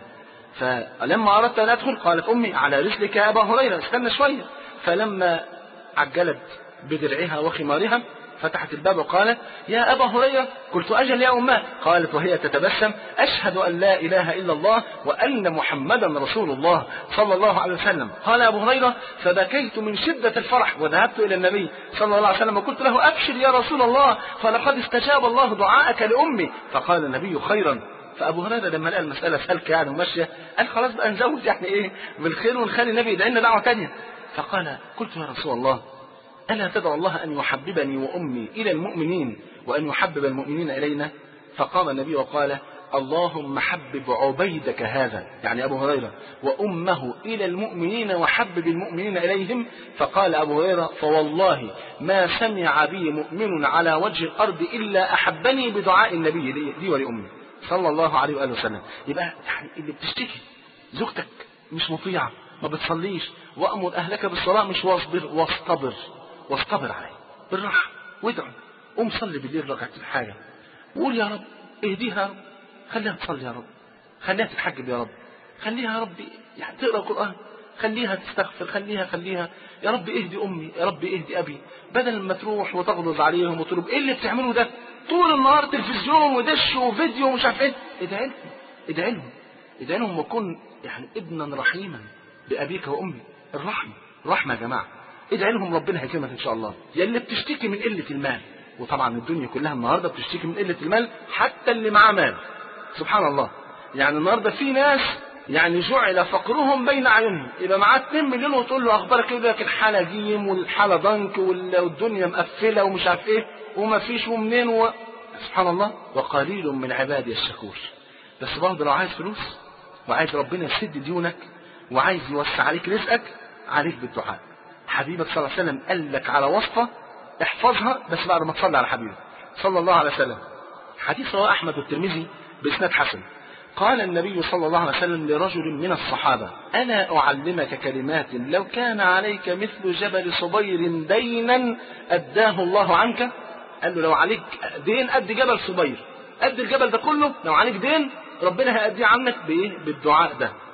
فلما أردت أن أدخل قالت أمي: على رسلك يا أبا هريرة، استنى شوية. فلما عجلت بدرعها وخمارها فتحت الباب وقالت: يا أبا هريرة. قلت: أجل يا أماه. قالت وهي تتبسم: أشهد أن لا إله إلا الله وأن محمدا رسول الله صلى الله عليه وسلم. قال أبو هريرة: فبكيت من شدة الفرح وذهبت إلى النبي صلى الله عليه وسلم وقلت له: أبشر يا رسول الله، فلقد استجاب الله دعاءك لأمي. فقال النبي: خيرا. فأبو هريرة لما لقى المسألة سالكة يعني وماشية قال: خلاص بقى نزود يعني إيه بالخير ونخلي النبي يدعي لنا دعوة تانية. فقال: قلت يا رسول الله، ألا تدعو الله أن يحببني وأمي إلى المؤمنين وأن يحبب المؤمنين إلينا؟ فقام النبي وقال: اللهم حبب عبيدك هذا يعني أبو هريرة وأمه إلى المؤمنين وحبب المؤمنين إليهم. فقال أبو هريرة: فوالله ما سمع بي مؤمن على وجه الأرض إلا أحبني بدعاء النبي لي ولأمي صلى الله عليه وآله وسلم. يبقى يعني اللي بتشتكي زوجتك مش مطيعة، ما بتصليش، وأمر أهلك بالصلاة، مش واصبر واصطبر واصطبر عليه بالراحة وادعو. قوم صلي بالليل ركعتين حاجة وقول: يا رب اهديها يا رب، خليها تصلي يا رب، خليها تتحجب يا رب، خليها يا رب يعني تقرأ القرآن، خليها تستغفر، خليها خليها يا رب اهدي أمي، يا رب اهدي أبي، بدل ما تروح وتغلظ عليهم وتقول ايه اللي بتعملوه ده طول النهار، تلفزيون ودش وفيديو ومش عارف ايه. ادعي لهم ادعي لهم ادعي لهم وكن يعني ابنا رحيما بأبيك وأمي. الرحمة رحمة يا جماعة، ادعي لهم ربنا هيكرمك ان شاء الله. يا اللي بتشتكي من قلة المال، وطبعا الدنيا كلها النهارده بتشتكي من قلة المال، حتى اللي معاه مال سبحان الله. يعني النهارده في ناس يعني جعل فقرهم بين اعينهم، يبقى معاه اتنين مليون وتقول له اخبارك ايه، يقول لك الحاله جيم والحاله ضنك والدنيا مقفله ومش عارف ايه وما فيش ومنين و... سبحان الله. وقليل من عبادي الشكور. بس برضه لو عايز فلوس وعايز ربنا يسد ديونك وعايز يوسع عليك رزقك، عليك بالدعاء. حبيبك صلى الله عليه وسلم قال لك على وصفة احفظها بس بعد ما تصلي على حبيبك صلى الله عليه وسلم. حديث رواه أحمد والترمذي بإسناد حسن. قال النبي صلى الله عليه وسلم لرجل من الصحابة: ألا أعلمك كلمات لو كان عليك مثل جبل صبير دينا أداه الله عنك؟ قال له: لو عليك دين قد جبل صبير، قد الجبل ده كله، لو عليك دين ربنا هيأديه عنك بإيه؟ بالدعاء ده.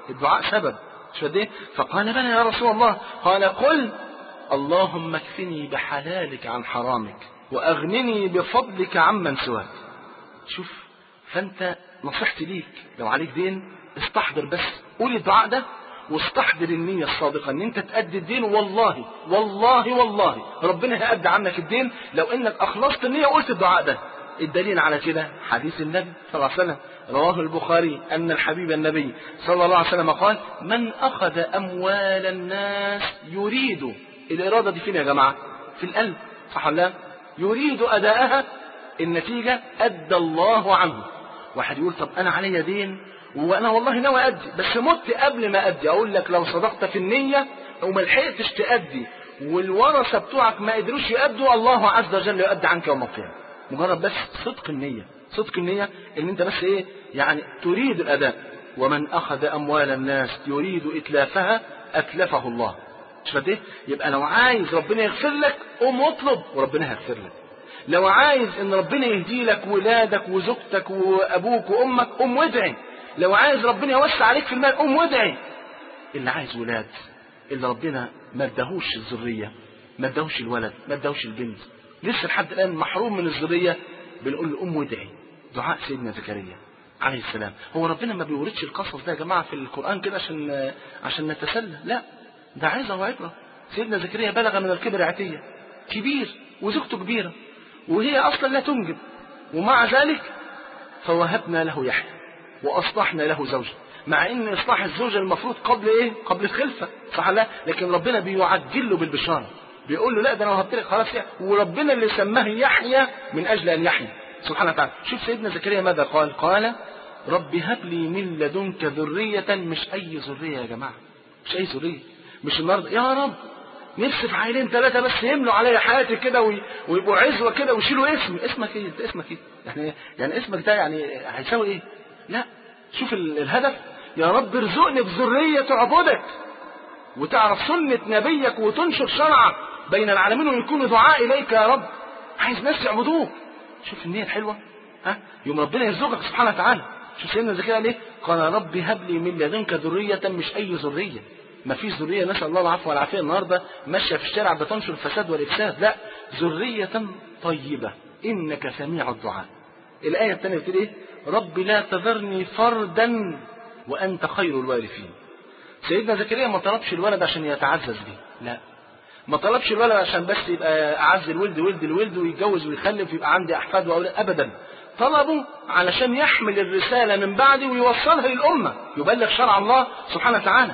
الدعاء سبب، مش قد ايه؟ فقال بلى يا رسول الله. قال قل اللهم اكفني بحلالك عن حرامك واغنني بفضلك عمن سواك. شوف، فانت نصيحتي ليك لو عليك دين استحضر بس قول الدعاء ده، واستحضر النية الصادقة ان انت تأدي الدين، والله والله والله ربنا هيأدي عنك الدين لو انك اخلصت النية وقلت الدعاء ده. الدليل على كده حديث النبي صلى الله عليه وسلم رواه البخاري ان الحبيب النبي صلى الله عليه وسلم قال من اخذ اموال الناس يريد، الارادة دي فين يا جماعة؟ في القلب، صح ولا لا؟ يريد اداءها، النتيجة ادى الله عنه. واحد يقول طب انا عليا دين وانا والله ناوي ادي بس مت قبل ما ادي، اقول لك لو صدقت في النية وما لحقتش تأدي والورثة بتوعك ما قدروش يأدوا، الله عز وجل يؤدي عنك يوم القيامة. مجرد بس صدق النية، صدق النية ان انت بس ايه يعني تريد الاداء. ومن اخذ اموال الناس يريد اتلافها اتلفه الله. مش فاهم ايه؟ يبقى لو عايز ربنا يغفر لك قوم اطلب وربنا هيغفر لك. لو عايز ان ربنا يهدي لك ولادك وزوجتك وابوك وامك قوم وادعي. لو عايز ربنا يوسع عليك في المال قوم وادعي. اللي عايز ولاد، اللي ربنا ما اداهوش الذريه، ما اداهوش الولد، ما اداهوش البنت، لسه لحد الان محروم من الذريه، بنقول له قوم وادعي. دعاء سيدنا زكريا عليه السلام. هو ربنا ما بيوردش القصص ده يا جماعه في القران كده عشان عشان نتسلى، لا، ده عظه وعبره. سيدنا زكريا بلغ من الكبر عتيه، كبير وزوجته كبيره وهي اصلا لا تنجب، ومع ذلك فوهبنا له يحيى واصلحنا له زوجه، مع ان اصلاح الزوجه المفروض قبل ايه؟ قبل الخلفه، صح لا؟ لكن ربنا بيعجل له بالبشاره، بيقول له لا ده انا وهبت لك خلاص يعني. وربنا اللي سماه يحيى من اجل ان يحيى سبحانه وتعالى. شوف سيدنا زكريا ماذا قال؟ قال رب هب لي من لدنك ذريه، مش اي ذريه يا جماعه، مش اي ذريه، مش النهارده يا رب نفسي في عيلين ثلاثه بس يملوا عليا حياتي كده ويبقوا عزوه كده ويشيلوا اسمي. اسمك ايه؟ انت اسمك ايه؟ يعني يعني اسمك ده يعني هيساوي ايه؟ لا، شوف الهدف، يا رب ارزقني بذريه تعبدك وتعرف سنه نبيك وتنشر شرعك بين العالمين ويكون دعاء اليك يا رب. عايز ناس يعبدوك. شوف النيه الحلوه، ها؟ يوم ربنا يرزقك سبحانه وتعالى. شوف سيدنا زكريا ليه؟ قال رب هب لي من لدنك ذريه، مش اي ذريه. ما فيش ذريه نسال الله العفو والعافيه النهارده ماشيه في الشارع بتنشر الفساد والافساد، لا، ذريه طيبه انك سميع الدعاء. الايه الثانيه بتقول ايه؟ رب لا تذرني فردا وانت خير الوارثين. سيدنا زكريا ما طلبش الولد عشان يتعزز بيه، لا، ما طلبش الولد عشان بس يبقى اعز الولد ولد الولد ويتجوز ويخلف ويبقى عندي احفاد واولاد، ابدا. طلبه علشان يحمل الرساله من بعدي ويوصلها للامه، يبلغ شرع الله سبحانه وتعالى.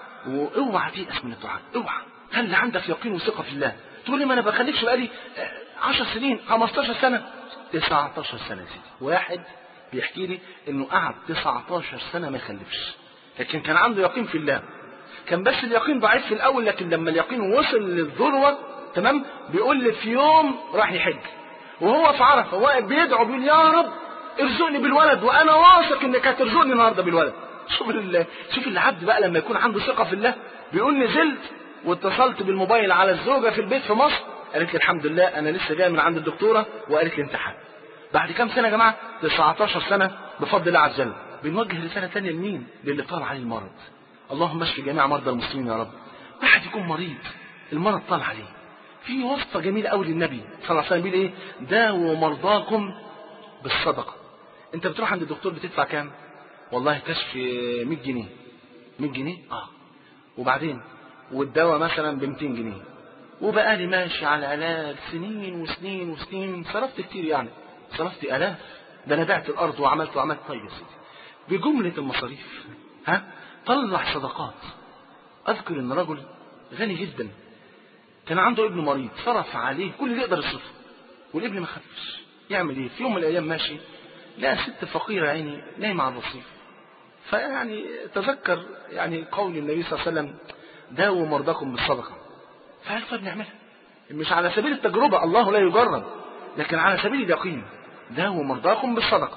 واوعى تيأس من الدعاء، اوعى، خلي عندك يقين وثقه في الله. تقول لي ما انا بخليكش بقالي عشر سنين خمستاشر سنه، تسعتاشر سنه يا سيدي. واحد بيحكي لي انه قعد تسعتاشر سنه ما يخلفش، لكن كان عنده يقين في الله. كان بس اليقين ضعيف في الاول، لكن لما اليقين وصل للذروه تمام، بيقول لي في يوم راح يحج وهو في عرفه واقف بيدعو بيقول يا رب ارزقني بالولد وانا واثق انك هترزقني النهارده بالولد. شوف شوف العبد بقى لما يكون عنده ثقه في الله. بيقول نزلت واتصلت بالموبايل على الزوجه في البيت في مصر، قالت لي الحمد لله انا لسه جاي من عند الدكتوره وقالت لي انت حامل. بعد كام سنه يا جماعه؟ تسعتاشر سنه بفضل الله عز وجل. بنوجه رساله ثانيه لمين؟ للي طال عليه المرض. اللهم اشف جميع مرضى المسلمين يا رب. واحد يكون مريض المرض طال عليه، في وصفه جميله قوي للنبي صلى الله عليه وسلم بيقول ايه؟ داووا مرضاكم بالصدقه. انت بتروح عند الدكتور بتدفع كام؟ والله كشف مية جنيه. مية جنيه؟ اه. وبعدين والدواء مثلا ب ميتين جنيه، وبقى لي ماشي على علاج سنين وسنين وسنين، صرفت كتير يعني، صرفت الاف، ده انا بعت الارض وعملت وعملت. طيب يا سيدي بجمله المصاريف ها طلع صدقات. اذكر ان رجل غني جدا كان عنده ابن مريض، صرف عليه كل اللي يقدر يصرفه والابن ما خفش. يعمل ايه؟ في يوم من الايام ماشي لقى ست فقيره عيني نايمه على الرصيف، فيعني تذكر يعني قول النبي صلى الله عليه وسلم داووا مرضاكم بالصدقه. فقال طيب نعملها، مش على سبيل التجربه، الله لا يجرب، لكن على سبيل اليقين. داووا مرضاكم بالصدقه.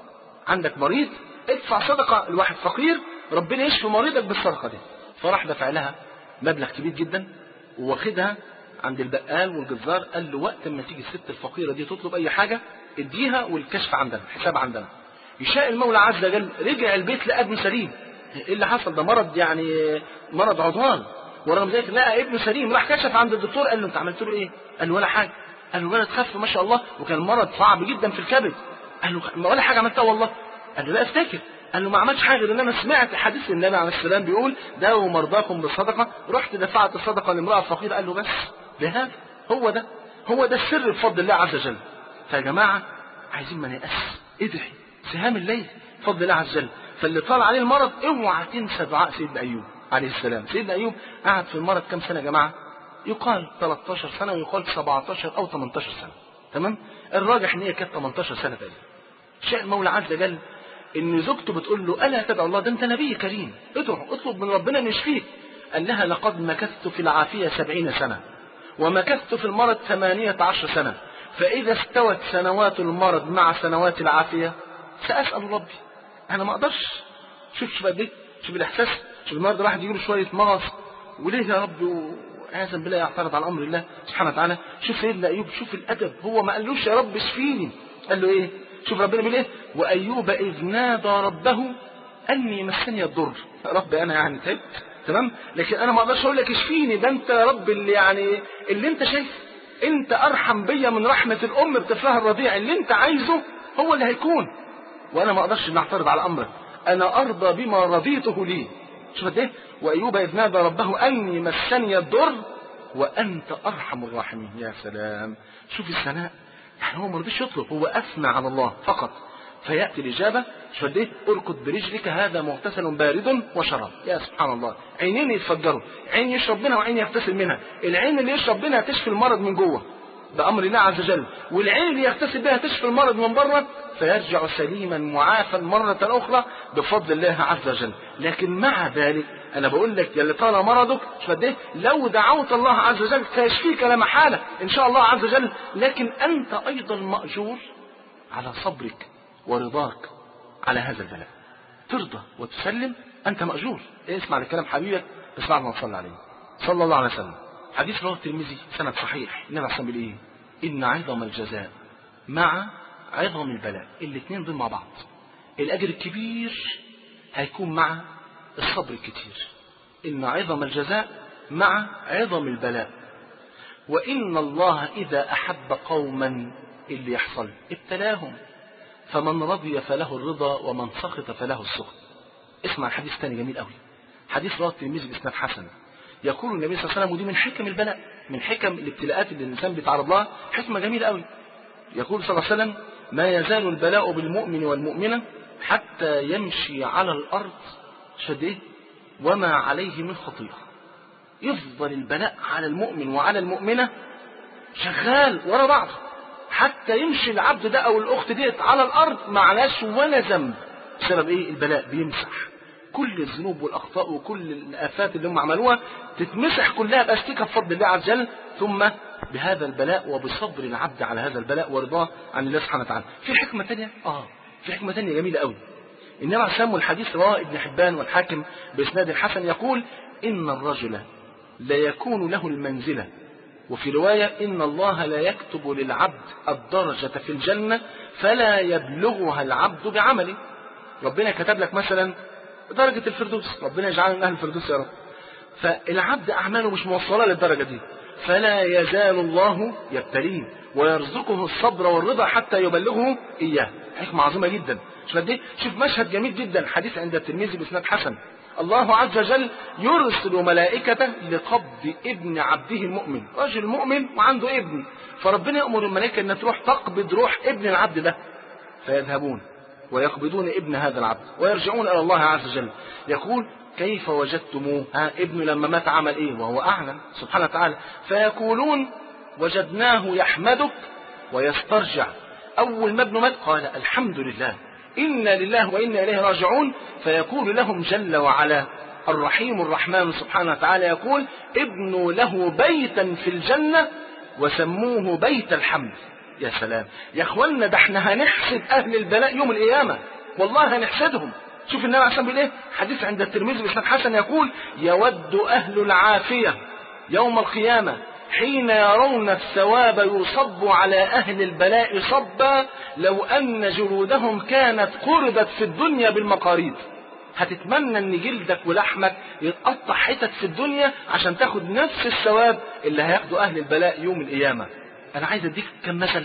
عندك مريض ادفع صدقه لواحد فقير، ربنا يشفي مريضك بالصدقه دي. فراح دفع لها مبلغ كبير جدا واخدها عند البقال والجزار، قال له وقت ما تيجي الست الفقيره دي تطلب اي حاجه اديها والكشف عندنا، حساب عندنا. يشاء المولى عز وجل رجع البيت لقى ابنه سليم، ايه اللي حصل؟ ده مرض يعني مرض عضال. ورغم ذلك لقى ابنه سليم، راح كشف عند الدكتور قال له انت عملت له ايه؟ قال له ولا حاجه. قال له الولد خف ما شاء الله، وكان المرض صعب جدا في الكبد. قال له ولا حاجه عملتها والله. قال له لا افتكر. قال له ما عملتش حاجه غير ان انا سمعت حديث النبي عليه السلام بيقول داووا مرضاكم بالصدقه، رحت دفعت الصدقه لامراه فقيره. قال له بس بهذا هو ده هو ده السر بفضل الله عز وجل. فيا جماعه عايزين ما نيأس، ادعي سهام الليل بفضل الله عز وجل. فاللي طال عليه المرض اوعى تنسى دعاء سيدنا ايوب عليه السلام. سيدنا ايوب قعد في المرض كم سنه يا جماعه؟ يقال ثلاثة عشر سنه ويقال سبعة عشر او ثمانية عشر سنه. تمام؟ الراجح ان هي كانت ثمانية عشر سنه تقريبا. شاء المولى عز وجل ان زوجته بتقول له الا تدعو الله، ده انت نبي كريم، ادعو اطلب من ربنا ان يشفيك. قال لها لقد مكثت في العافيه سبعين سنه ومكثت في المرض ثمانية عشر سنه، فاذا استوت سنوات المرض مع سنوات العافيه ساسال ربي. انا ما اقدرش. شوف شوف قد ايه، شوف الاحساس. شوف النهارده الواحد يجيله شويه مغص وليه يا رب وعياذا بالله يعترض على امر الله سبحانه وتعالى. شوف سيدنا ايوب، شوف الادب، هو ما قالوش يا رب اشفيني، قال له ايه؟ شوف ربنا بيقول ايه؟ وايوب اذ نادى ربه اني مسني الضر. رب انا يعني تعبت تمام، لكن انا ما اقدرش اقول لك اشفيني، ده انت يا رب اللي يعني اللي انت شايف، انت ارحم بيا من رحمه الام بطفلها الرضيع، اللي انت عايزه هو اللي هيكون، وانا ما اقدرش نعترض على امرك، انا ارضى بما رضيته لي. شوف قد ايه؟ وايوب اذ نادى ربه اني مسني الضر وانت ارحم الراحمين. يا سلام، شوف الثناء، يعني هو ما رضيش يطلب، هو اثنى على الله فقط. فياتي الاجابه. شوف قد ايه؟ اركض برجلك هذا مغتسل بارد وشراب. يا سبحان الله، عينين يتفجروا، عين يشرب منها وعين يغتسل منها. العين اللي يشرب منها تشفي المرض من جوه بامر الله عز وجل، والعين اللي يغتسل بها تشفي المرض من بره، فيرجع سليما معافى مرة أخرى بفضل الله عز وجل. لكن مع ذلك أنا بقول لك يا اللي طال مرضك، شوف قد إيه؟ لو دعوت الله عز وجل سيشفيك لا محالة إن شاء الله عز وجل، لكن أنت أيضا مأجور على صبرك ورضاك على هذا البلاء. ترضى وتسلم أنت مأجور. اسمع لكلام حبيبك بس بعد ما تصلي عليه صلى الله عليه وسلم. حديث رواه الترمذي سند صحيح. النبي عليه الصلاة والسلام بيقول إيه؟ إن عظم الجزاء مع عظم البلاء، الاثنين دول مع بعض. الاجر الكبير هيكون مع الصبر الكتير. ان عظم الجزاء مع عظم البلاء. وان الله اذا احب قوما اللي يحصل ابتلاهم، فمن رضي فله الرضا ومن سخط فله السخط. اسمع الحديث الثاني جميل قوي، حديث رواه الترمذي باسناد حسن. يقول النبي صلى الله عليه وسلم، ودي من حكم البلاء، من حكم الابتلاءات اللي الانسان بيتعرض لها، حكمه جميله قوي. يقول صلى الله عليه وسلم: ما يزال البلاء بالمؤمن والمؤمنة حتى يمشي على الأرض شديد وما عليه من خطيئة. يفضل البلاء على المؤمن وعلى المؤمنة شغال ورا بعض حتى يمشي العبد ده أو الأخت ديت على الأرض معلاش ولا ذنب. بسبب إيه؟ البلاء بيمسح كل الذنوب والأخطاء وكل الآفات اللي هم عملوها، تتمسح كلها بأستيكة بفضل الله عز وجل، ثم بهذا البلاء وبصبر العبد على هذا البلاء ورضاه عن الله سبحانه وتعالى. في حكمة تانية؟ آه في حكمة تانية جميلة قوي. النبي عليه الصلاة والسلام، الحديث رواه ابن حبان والحاكم بإسناد الحسن، يقول: إن الرجل لا يكون له المنزلة، وفي رواية: إن الله لا يكتب للعبد الدرجة في الجنة فلا يبلغها العبد بعمله. ربنا كتب لك مثلا درجة الفردوس، ربنا يجعلنا من أهل الفردوس يا رب، فالعبد أعماله مش موصلة للدرجة دي، فلا يزال الله يبتليه ويرزقه الصبر والرضا حتى يبلغه إياه. حكمة عظيمة جدا. شوف قد ايه؟ شوف مشهد جميل جدا، حديث عند الترمذي بإسناد حسن. الله عز وجل يرسل ملائكته لقبض ابن عبده المؤمن، رجل مؤمن وعنده ابن، فربنا يأمر الملائكة أن تروح تقبض روح ابن العبد ده، فيذهبون ويقبضون ابن هذا العبد ويرجعون إلى الله عز وجل. يقول: كيف وجدتموه؟ ها ابنه لما مات عمل ايه؟ وهو اعلم سبحانه وتعالى. فيقولون: وجدناه يحمدك ويسترجع. اول ما ابنه مات قال: الحمد لله، انا لله وانا اليه راجعون. فيقول لهم جل وعلا الرحيم الرحمن سبحانه وتعالى، يقول: ابنوا له بيتا في الجنة وسموه بيت الحمد. يا سلام يا اخوانا، ده احنا هنحسد اهل البلاء يوم القيامة، والله هنحسدهم. شوف النبي عليه الصلاة والسلام ايه؟ حديث عند الترمذي بإسناد حسن، يقول: يود أهل العافية يوم القيامة حين يرون الثواب يصب على أهل البلاء صبا لو أن جلودهم كانت قرضت في الدنيا بالمقاريض. هتتمنى ان جلدك ولحمك يتقطع حتت في الدنيا عشان تاخد نفس الثواب اللي هياخده اهل البلاء يوم القيامة. انا عايز اديك كم مثل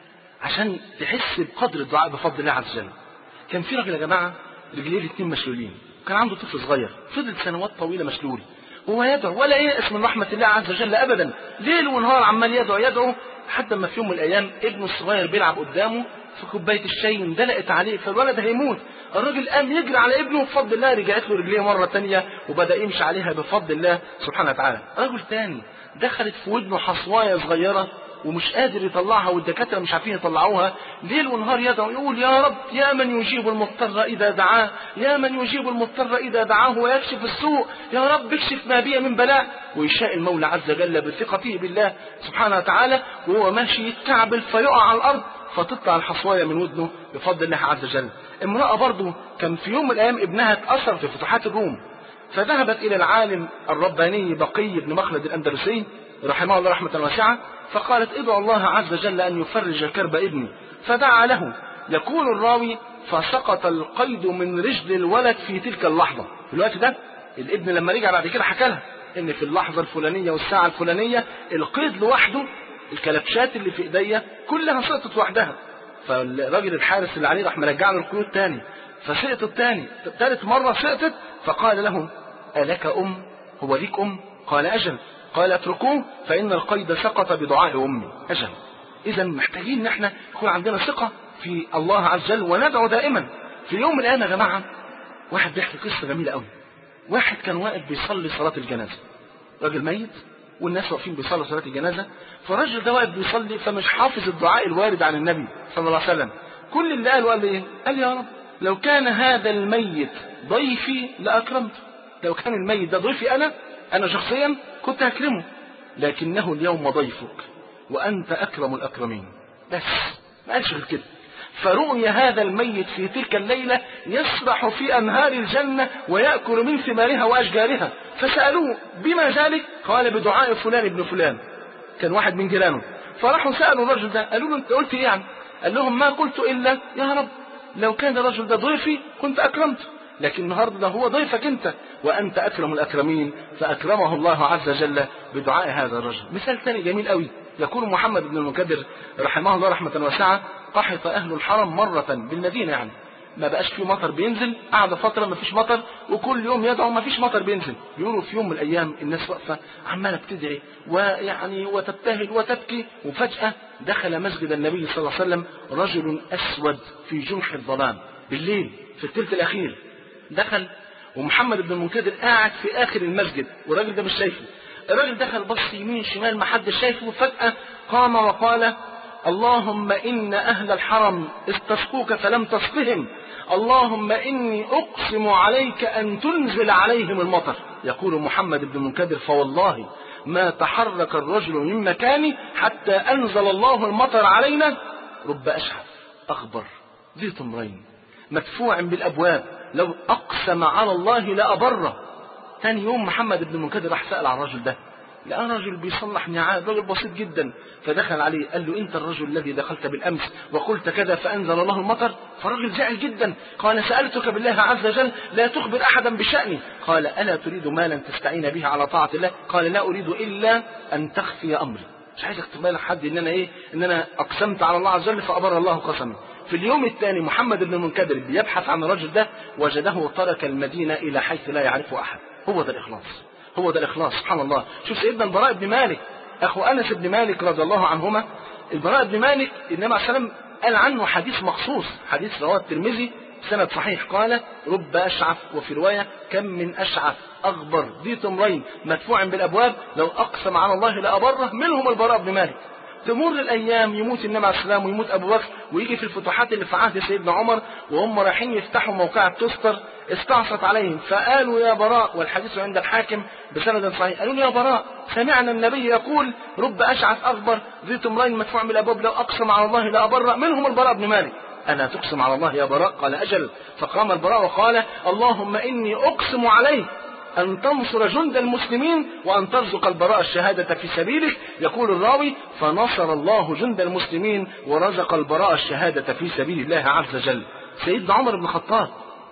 عشان تحس بقدر الدعاء بفضل الله عز وجل. كان في راجل يا جماعة رجليه الاثنين مشلولين، كان عنده طفل صغير فضل سنوات طويلة مشلول، وهو يدعو ولا ييأس من رحمة الله عز وجل ابدا، ليل ونهار عمال يدعو يدعو حتى ما في يوم من الايام ابنه الصغير بيلعب قدامه في كوبايه الشاي اندلقت عليه فالولد هيموت. الراجل قام يجري على ابنه بفضل الله رجعت له رجليه مره ثانيه وبدا يمشي عليها بفضل الله سبحانه وتعالى. رجل ثاني دخلت في ودنه حصوايه صغيره ومش قادر يطلعها والدكاتره مش عارفين يطلعوها، ليل ونهار يدعو يقول يا رب يا من يجيب المضطر اذا دعاه، يا من يجيب المضطر اذا دعاه ويكشف السوء، يا رب اكشف ما بي من بلاء. ويشاء المولى عز وجل بثقته بالله سبحانه وتعالى وهو ماشي يتكعبل فيقع على الارض فتطلع الحصوايه من ودنه بفضل الله عز وجل. امراه برضه كان في يوم من الايام ابنها اتاثر في فتوحات الروم، فذهبت الى العالم الرباني بقي بن مخلد الاندلسي رحمه الله رحمه واسعه، فقالت ادعو الله عز وجل ان يفرج كرب ابني، فدعا له. يقول الراوي فسقط القيد من رجل الولد في تلك اللحظه. في الوقت ده الابن لما رجع بعد كده حكى لها ان في اللحظه الفلانيه والساعه الفلانيه القيد لوحده الكلبشات اللي في ايديا كلها سقطت وحدها. فالراجل الحارس اللي عليه راح مرجع له القيود تاني، فسقطت تاني، ثالث مره سقطت، فقال له الك ام؟ هو ليك ام؟ قال اجل. قال اتركوه فان القيد سقط بدعاء امي. اجل. اذا محتاجين ان احنا يكون عندنا ثقه في الله عز وجل وندعو دائما. في يوم من الايام يا جماعه واحد بيحكي قصه جميله قوي. واحد كان واقف بيصلي صلاه الجنازه، راجل ميت والناس واقفين بيصلوا صلاه الجنازه، فالراجل ده واقف بيصلي فمش حافظ الدعاء الوارد عن النبي صلى الله عليه وسلم. كل اللي قاله قال ايه؟ قال يا رب لو كان هذا الميت ضيفي لاكرمته، لو كان الميت ده ضيفي انا انا شخصيا كنت هكرمه، لكنه اليوم ضيفك وانت اكرم الاكرمين. بس ما قالش غير كده. فرؤي هذا الميت في تلك الليلة يسبح في أنهار الجنة ويأكل من ثمارها وأشجارها، فسألوه بما ذلك؟ قال بدعاء فلان ابن فلان، كان واحد من جيرانه. فراحوا سألوا الرجل ده قالوا له انت قلت ايه يعني؟ قال لهم ما قلت إلا يا رب لو كان الرجل ده ضيفي كنت أكرمته، لكن النهارده ده هو ضيفك انت وأنت أكرم الأكرمين، فأكرمه الله عز وجل بدعاء هذا الرجل. مثال ثاني جميل قوي، يقول محمد بن المنكدر رحمه الله رحمة واسعة قحط أهل الحرم مرة بالمدينة، يعني ما بقاش فيه مطر بينزل، قعد فترة ما فيش مطر وكل يوم يدعو ما فيش مطر بينزل. بيقولوا في يوم من الأيام الناس واقفة عمالة بتدعي ويعني وتبتهل وتبكي، وفجأة دخل مسجد النبي صلى الله عليه وسلم رجل أسود في جنح الظلام بالليل في الثلث الأخير. دخل ومحمد بن المنكدر قاعد في آخر المسجد والراجل ده مش شايفه. الراجل دخل بص يمين شمال ما حدش شايفه، وفجأة قام وقال اللهم إن أهل الحرم استسقوك فلم تسقهم، اللهم إني أقسم عليك أن تنزل عليهم المطر. يقول محمد بن المنكدر فوالله ما تحرك الرجل من مكانه حتى أنزل الله المطر علينا. رب أشعث أغبر ذي طمرين مدفوع بالأبواب لو أقسم على الله لأبره. ثاني يوم محمد بن المنكدر راح سأل على الرجل ده، لقى رجل بيصلح نعال، رجل بسيط جدا، فدخل عليه قال له انت الرجل الذي دخلت بالامس وقلت كذا فانزل الله المطر؟ فالرجل زعل جدا، قال سالتك بالله عز وجل لا تخبر احدا بشاني. قال الا تريد مالا تستعين به على طاعه الله؟ قال لا اريد الا ان تخفي امري، مش عايزك تبالغ حد ان انا ايه ان انا اقسمت على الله عز وجل فابر الله قسمي. في اليوم الثاني محمد بن المنكدر بيبحث عن الرجل ده وجده ترك المدينه الى حيث لا يعرفه احد. هو ده الاخلاص، هو ده الإخلاص. سبحان الله. شوف سيدنا البراء بن مالك أخو أنس بن مالك رضي الله عنهما، البراء بن مالك النبي عليه السلام قال عنه حديث مخصوص، حديث رواه الترمذي سند صحيح، قال رب أشعث، وفي رواية كم من أشعث أغبر ذي طمرين مدفوع بالأبواب لو أقسم على الله لأبره، منهم البراء بن مالك. تمر الأيام يموت النبي عليه السلام ويموت أبو بكر، ويجي في الفتوحات اللي في عهد سيدنا عمر وهم رايحين يفتحوا موقع تستر استعصت عليهم فقالوا يا براء، والحديث عند الحاكم بسند صحيح، قالوا يا براء سمعنا النبي يقول رب أشعث أغبر ذي طمرين مدفوع بالأبواب لو أقسم على الله لأبره، منهم البراء بن مالك. ألا تقسم على الله يا براء؟ قال أجل. فقام البراء وقال اللهم إني أقسم عليك أن تنصر جند المسلمين وأن ترزق البراء الشهادة في سبيلك. يقول الراوي فنصر الله جند المسلمين ورزق البراء الشهادة في سبيل الله عز وجل. سيدنا عمر بن الخطاب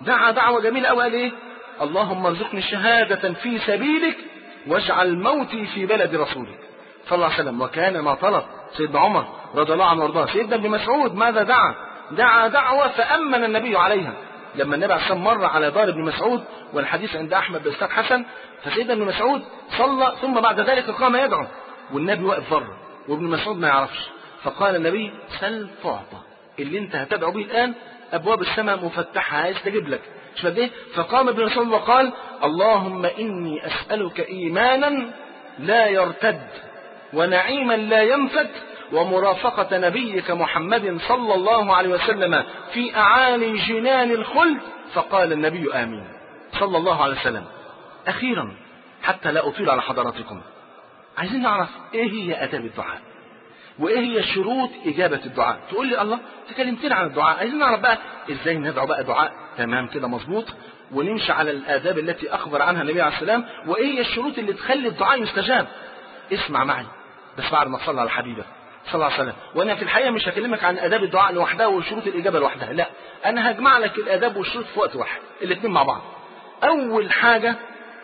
دعا دعوة جميلة قوي، قال ايه؟ اللهم ارزقني شهادة في سبيلك واجعل موتي في بلد رسولك صلى الله عليه وسلم. وكان ما طلب سيدنا عمر رضي الله عنه وارضاه. سيدنا ابن مسعود ماذا دعا؟ دعا دعوة فأمن النبي عليها. لما النبي عليه الصلاة والسلام مر على دار ابن مسعود، والحديث عند أحمد بإسناد حسن، فسيدنا ابن مسعود صلى ثم بعد ذلك قام يدعو والنبي واقف بره وابن مسعود ما يعرفش، فقال النبي سل تعطى، اللي انت هتدعو به الآن أبواب السماء مفتحة هيستجيب لك. مش ايه؟ فقام ابن مسعود وقال اللهم إني أسألك إيمانا لا يرتد ونعيما لا ينفد ومرافقة نبيك محمد صلى الله عليه وسلم في أعالي جنان الخلد. فقال النبي آمين صلى الله عليه وسلم. أخيرا حتى لا أطيل على حضراتكم، عايزين نعرف إيه هي آداب الدعاء وإيه هي شروط إجابة الدعاء. تقول لي الله تكلمتنا عن الدعاء، عايزين نعرف بقى إزاي ندعو بقى دعاء تمام كده مظبوط، ونمشي على الآداب التي أخبر عنها النبي عليه السلام، وإيه هي الشروط اللي تخلي الدعاء يستجاب. اسمع معي بس بعد ما تصلي على حبيبك صلى الله عليه وسلم. وانا في الحقيقه مش هكلمك عن اداب الدعاء لوحدها وشروط الاجابه لوحدها، لا، انا هجمع لك الاداب والشروط في وقت واحد، الاثنين مع بعض. اول حاجه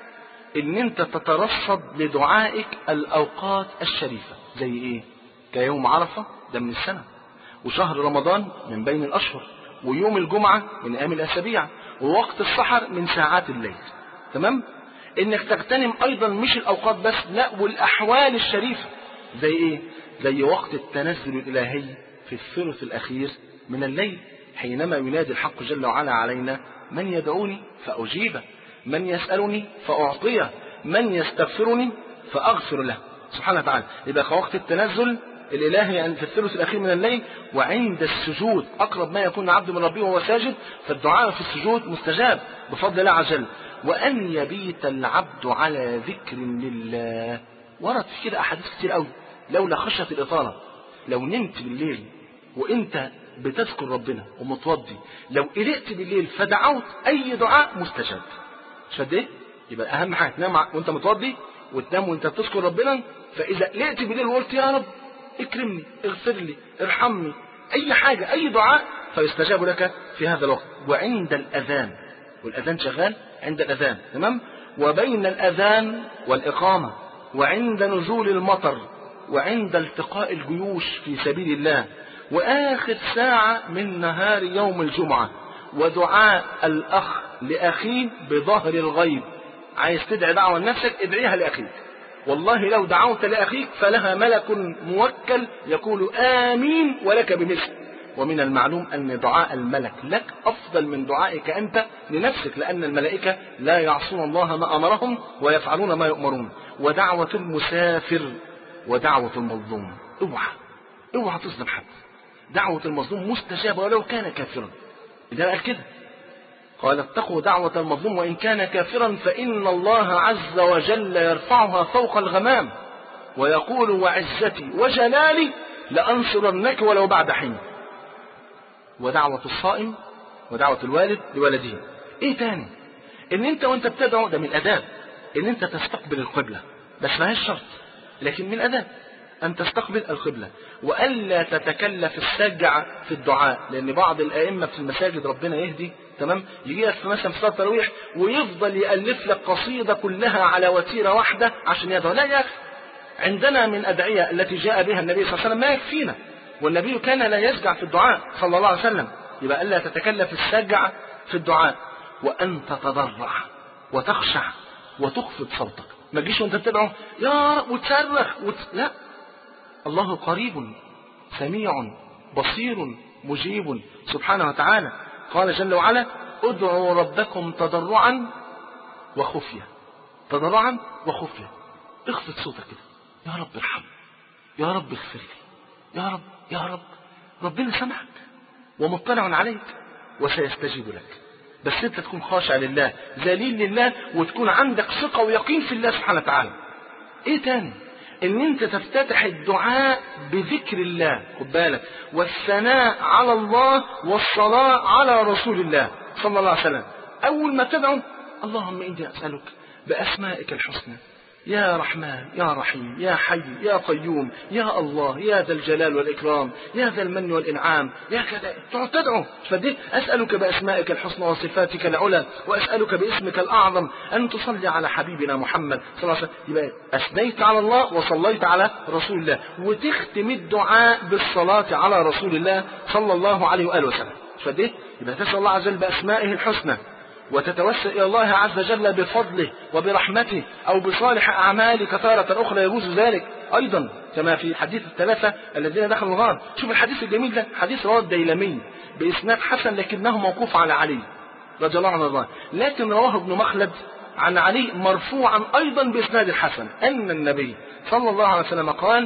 ان انت تترصد لدعائك الاوقات الشريفه، زي ايه؟ كيوم عرفه ده من السنه، وشهر رمضان من بين الاشهر، ويوم الجمعه من ايام الاسابيع، ووقت السحر من ساعات الليل. تمام؟ انك تغتنم ايضا مش الاوقات بس، لا، والاحوال الشريفه، زي ايه؟ زي وقت التنزل الالهي في الثلث الاخير من الليل، حينما ينادي الحق جل وعلا علينا من يدعوني فاجيبه، من يسالني فاعطيه، من يستغفرني فاغفر له سبحانه وتعالى. يبقى وقت التنزل الالهي يعني في الثلث الاخير من الليل، وعند السجود اقرب ما يكون عبد من ربه وهو ساجد، فالدعاء في السجود مستجاب بفضل الله عز وجل. وان يبيت العبد على ذكر لله، ورد في كده احاديث كتير قوي لولا خشيه الاطاله. لو نمت بالليل وانت بتذكر ربنا ومتوضي، لو قلقت بالليل فدعوت اي دعاء مستجاب. مش قد ايه؟ يبقى اهم حاجه تنام وانت متوضي، وتنام وانت بتذكر ربنا. فاذا قلقت بالليل وقلت يا رب اكرمني، اغفر لي، ارحمني، اي حاجه، اي دعاء، فيستجاب لك في هذا الوقت. وعند الاذان، والاذان شغال عند الاذان، تمام؟ وبين الاذان والاقامه، وعند نزول المطر، وعند التقاء الجيوش في سبيل الله، واخر ساعه من نهار يوم الجمعه، ودعاء الاخ لاخيه بظهر الغيب. عايز تدعي دعوه لنفسك، ادعيها لاخيك. والله لو دعوت لاخيك فلها ملك موكل يقول امين ولك بمثل. ومن المعلوم ان دعاء الملك لك افضل من دعائك انت لنفسك، لان الملائكه لا يعصون الله ما امرهم ويفعلون ما يؤمرون. ودعوه المسافر ودعوه المظلوم، اوعى اوعى تظلم حد. دعوه المظلوم مستجابه ولو كان كافرا. ده قال كده، قال اتقوا دعوة المظلوم وإن كان كافرا فإن الله عز وجل يرفعها فوق الغمام ويقول وعزتي وجلالي لأنصرنك ولو بعد حين. ودعوة الصائم ودعوة الوالد لولده. ايه تاني؟ ان انت وانت بتدعو، ده من اداب ان انت تستقبل القبلة، بس ما هيش شرط، لكن من اداب ان تستقبل القبلة، والا تتكلف السجع في الدعاء. لان بعض الائمة في المساجد ربنا يهدي، تمام، يجي لك في مثلا في صلاه التراويح ويفضل يالف لك قصيده كلها على وتيره واحده عشان يدعو. لا يا اخي، عندنا من ادعيه التي جاء بها النبي صلى الله عليه وسلم ما يكفينا، والنبي كان لا يسجع في الدعاء صلى الله عليه وسلم. يبقى الا تتكلف السجع في الدعاء، وان تتضرع وتخشع وتخفض صوتك. ما تجيش وانت بتدعو يا رب وتصرخ وت... لا، الله قريب سميع بصير مجيب سبحانه وتعالى. قال جل وعلا ادعوا ربكم تضرعا وخفية. تضرعا وخفية، اخفض صوتك كده، يا رب ارحم، يا رب اغفر لي، يا رب يا رب. ربنا سمعك ومطلع عليك وسيستجيب لك، بس انت تكون خاشع لله ذليل لله، وتكون عندك ثقة ويقين في الله سبحانه وتعالى. ايه تاني؟ ان انت تفتتح الدعاء بذكر الله، خد بالك، والثناء على الله والصلاة على رسول الله صلى الله عليه وسلم. اول ما تدعو اللهم اني اسألك باسمائك الحسنى يا رحمن يا رحيم يا حي يا قيوم يا الله يا ذا الجلال والإكرام يا ذا المن والإنعام يا كذا، تقعد تدعو. فدي أسألك بأسمائك الحسنى وصفاتك العلى وأسألك باسمك الأعظم أن تصلي على حبيبنا محمد صلى الله عليه وسلم. يبقى أثنيت على الله وصليت على رسول الله، وتختم الدعاء بالصلاة على رسول الله صلى الله عليه وآله وسلم. فدي يبقى تسأل الله عز وجل بأسمائه الحسنى، وتتوسل إلى الله عز وجل بفضله وبرحمته أو بصالح أعمالك تارة أخرى يجوز ذلك أيضا، كما في حديث الثلاثة الذين دخلوا الغار. شوف الحديث الجميل ده، حديث رواه الديلمي بإسناد حسن لكنه موقوف على علي رضي الله عنه وارضاه، لكن رواه ابن مخلد عن علي مرفوعا أيضا بإسناد الحسن أن النبي صلى الله عليه وسلم قال: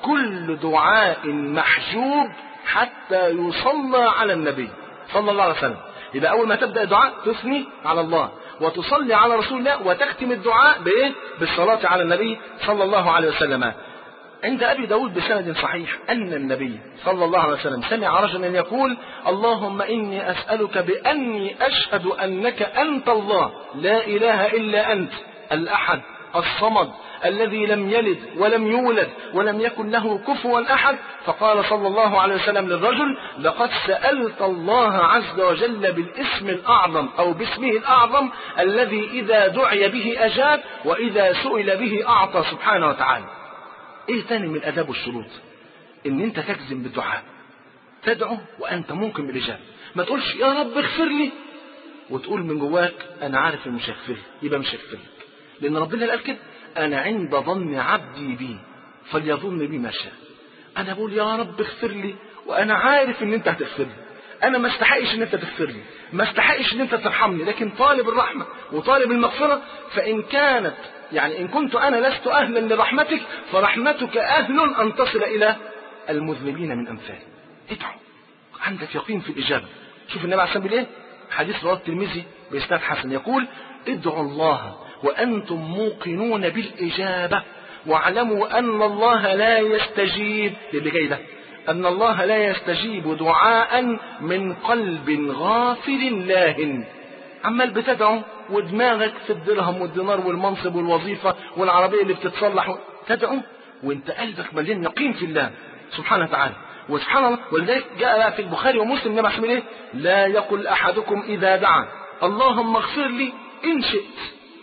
كل دعاء محجوب حتى يصلى على النبي صلى الله عليه وسلم. إذا أول ما تبدأ الدعاء تثني على الله وتصلي على رسول الله، وتختم الدعاء بإيه؟ بالصلاة على النبي صلى الله عليه وسلم. عند أبي داود بسند صحيح أن النبي صلى الله عليه وسلم سمع رجلا يقول: اللهم إني أسألك بأني أشهد أنك أنت الله لا إله إلا أنت الأحد الصمد الذي لم يلد ولم يولد ولم يكن له كفوا أحد. فقال صلى الله عليه وسلم للرجل: لقد سألت الله عز وجل بالاسم الأعظم أو باسمه الأعظم الذي إذا دعي به أجاب وإذا سئل به أعطى سبحانه وتعالى. إيه تاني من الأداب والشروط؟ إن أنت تجزم بالدعاء، تدعو وأنت ممكن بالإجابة. ما تقولش يا رب اغفر لي وتقول من جواك أنا عارف إن مش هغفر لي، يبقى مش هغفر لك، لأن ربنا قال كده: أنا عند ظن عبدي بي فليظن بي ما شاء. أنا بقول يا رب اغفر لي وأنا عارف إن أنت هتغفر لي، أنا ما استحقش إن أنت تغفر لي، ما استحقش إن أنت ترحمني، لكن طالب الرحمة وطالب المغفرة. فإن كانت يعني إن كنت أنا لست أهلا لرحمتك فرحمتك أهل أن تصل إلى المذنبين من أمثال. ادعو عندك يقين في الإجابة. شوف النبي عليه الصلاة والسلام بيقول إيه؟ حديث رواه الترمذي بإسناد حسن يقول: ادعوا الله وأنتم موقنون بالإجابة واعلموا أن الله لا يستجيب اللي جاي ده أن الله لا يستجيب دعاء من قلب غافل لاهٍ. عمال بتدعو ودماغك في الدرهم والدينار والمنصب والوظيفة والعربية اللي بتتصلح، تدعو وانت قلبك مليان يقين في الله سبحانه وتعالى. وسبحان الله، ولذلك جاء في البخاري ومسلم النبي عليه ايه؟ لا يقل أحدكم إذا دعا اللهم اغفر لي إن شئت،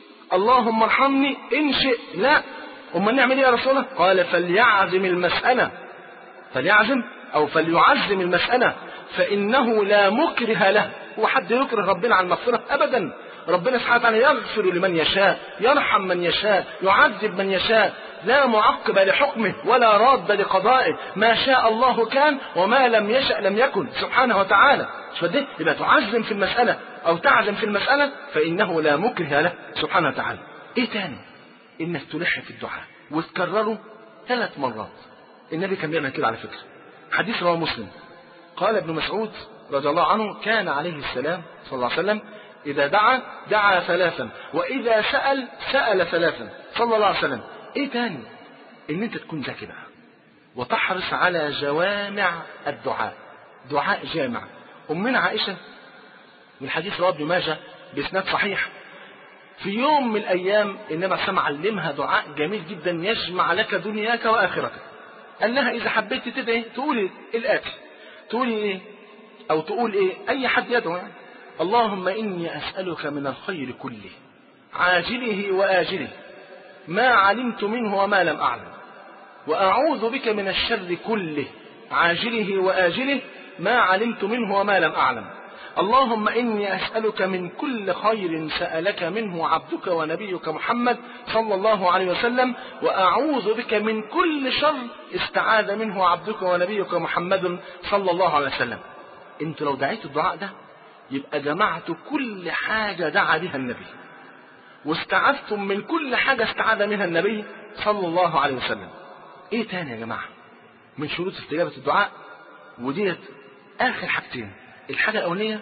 اللهم ارحمني إن شئت. لا، أما نعمل ايه يا رسول الله؟ قال: فليعزم المسألة، فليعزم أو فليعزم المسألة فإنه لا مكره له. هو حد يكره ربنا عن المغفرة؟ أبدا. ربنا سبحانه وتعالى يغفر لمن يشاء، يرحم من يشاء، يعذب من يشاء، لا معقب لحكمه ولا راد لقضائه. ما شاء الله كان وما لم يشأ لم يكن سبحانه وتعالى. فده يبقى تعزم في المسألة أو تعزم في المسألة فإنه لا مكره له سبحانه وتعالى. إيه تاني؟ إنك تلح في الدعاء وتكرره ثلاث مرات. النبي كان بيعمل كده على فكرة. حديث رواه مسلم قال ابن مسعود رضي الله عنه: كان عليه السلام صلى الله عليه وسلم إذا دعا دعا ثلاثا وإذا سأل سأل ثلاثا صلى الله عليه وسلم. إيه تاني؟ إن أنت تكون ذكي بقى وتحرص على جوامع الدعاء، دعاء جامع. أمنا عائشة من حديث رواه ابن ماجه بإسناد صحيح، في يوم من الأيام النبي صلى الله عليه وسلم علمها دعاء جميل جدا يجمع لك دنياك وآخرتك. قال لها: إذا حبيت تدعي تقولي الآتي، تقولي إيه أو تقول إيه؟ أي حد يدعو يعني: اللهم إني أسألك من الخير كله عاجله وآجله ما علمت منه وما لم أعلم، وأعوذ بك من الشر كله عاجله وآجله ما علمت منه وما لم أعلم. اللهم إني أسألك من كل خير سألك منه عبدك ونبيك محمد صلى الله عليه وسلم، وأعوذ بك من كل شر استعاذ منه عبدك ونبيك محمد صلى الله عليه وسلم. انتوا لو دعيتوا الدعاء ده يبقى جمعتوا كل حاجة دعا بها النبي، واستعذتم من كل حاجة استعاذ منها النبي صلى الله عليه وسلم. ايه تاني يا جماعة من شروط استجابة الدعاء؟ وديت آخر حاجتين. الحاجة الأولانية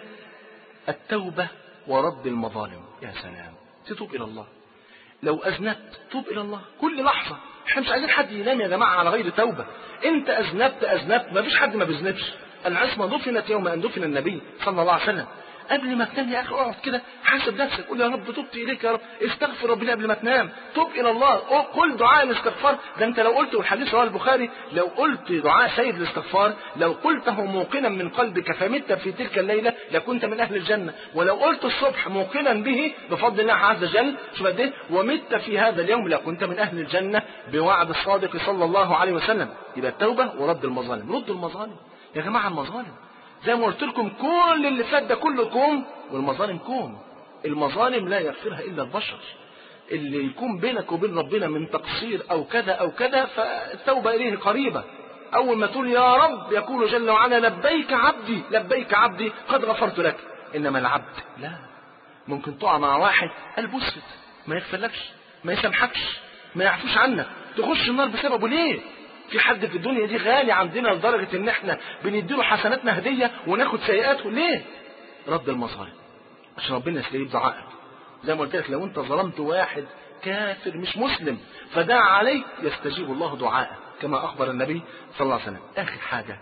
التوبة ورد المظالم. يا سلام، تتوب إلى الله. لو أذنبت توب إلى الله كل لحظة. احنا مش عايزين حد ينام يا جماعة على غير توبة. انت أذنبت أذنبت، ما فيش حد ما بيذنبش. العصمة دفنت يوم أن دفن النبي صلى الله عليه وسلم. قبل ما تنام يا اخي اقعد كده حاسب نفسك، قول يا رب تبت اليك يا رب، استغفر ربنا قبل ما تنام، تب الى الله، قل دعاء الاستغفار. ده انت لو قلت، والحديث رواه البخاري، لو قلت دعاء سيد الاستغفار لو قلته موقنا من قلبك فمت في تلك الليله لكنت من اهل الجنه، ولو قلت الصبح موقنا به بفضل الله عز وجل شوف قد ايه ومت في هذا اليوم لكنت من اهل الجنه بوعد الصادق صلى الله عليه وسلم. يبقى التوبه ورد المظالم. ردوا المظالم يا جماعه، المظالم زي ما قلت لكم كل اللي فات ده كله كوم، والمظالم كوم. المظالم لا يغفرها الا البشر. اللي يكون بينك وبين ربنا من تقصير او كذا او كذا فالتوبه اليه قريبه. اول ما تقول يا رب يقول جل وعلا لبيك عبدي لبيك عبدي قد غفرت لك. انما العبد لا، ممكن تقع مع واحد قلبه اسود ما يغفرلكش ما يسامحكش ما يعفوش عنك تخش النار بسببه. ليه؟ في حد في الدنيا دي غالي عندنا لدرجة ان احنا بنديله حسناتنا هدية وناخد سيئاته؟ ليه؟ رد المظالم عشان ربنا يستجيب دعائك. زي ما قلت لك لو انت ظلمت واحد كافر مش مسلم فدعا عليك يستجيب الله دعائك كما اخبر النبي صلى الله عليه وسلم. اخر حاجة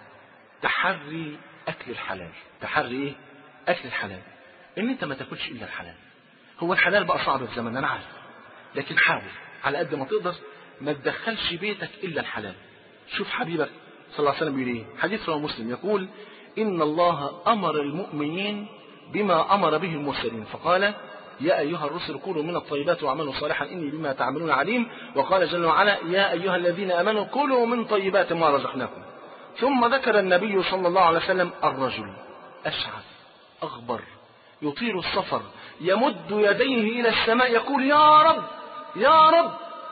تحري اكل الحلال. تحري ايه؟ اكل الحلال. ان انت ما تاكلش الا الحلال. هو الحلال بقى صعب في زماننا انا عارف، لكن حاول على قد ما تقدر ما تدخلش بيتك الا الحلال. شوف حبيبك صلى الله عليه وسلم بيقول ايه؟ حديث رواه مسلم يقول ان الله امر المؤمنين بما امر به المرسلين فقال يا ايها الرسل كلوا من الطيبات واعملوا صالحا اني بما تعملون عليم. وقال جل وعلا يا ايها الذين امنوا كلوا من طيبات ما رزقناكم. ثم ذكر النبي صلى الله عليه وسلم الرجل اشعث اغبر يطيل السفر يمد يديه الى السماء يقول يا رب يا رب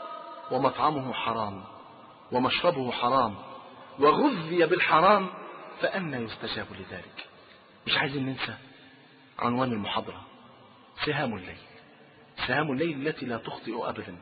ومطعمه حرام ومشربه حرام وغذي بالحرام فأنى يستجاب لذلك. مش عايزين ننسى عنوان المحاضرة سهام الليل. سهام الليل التي لا تخطئ أبدا.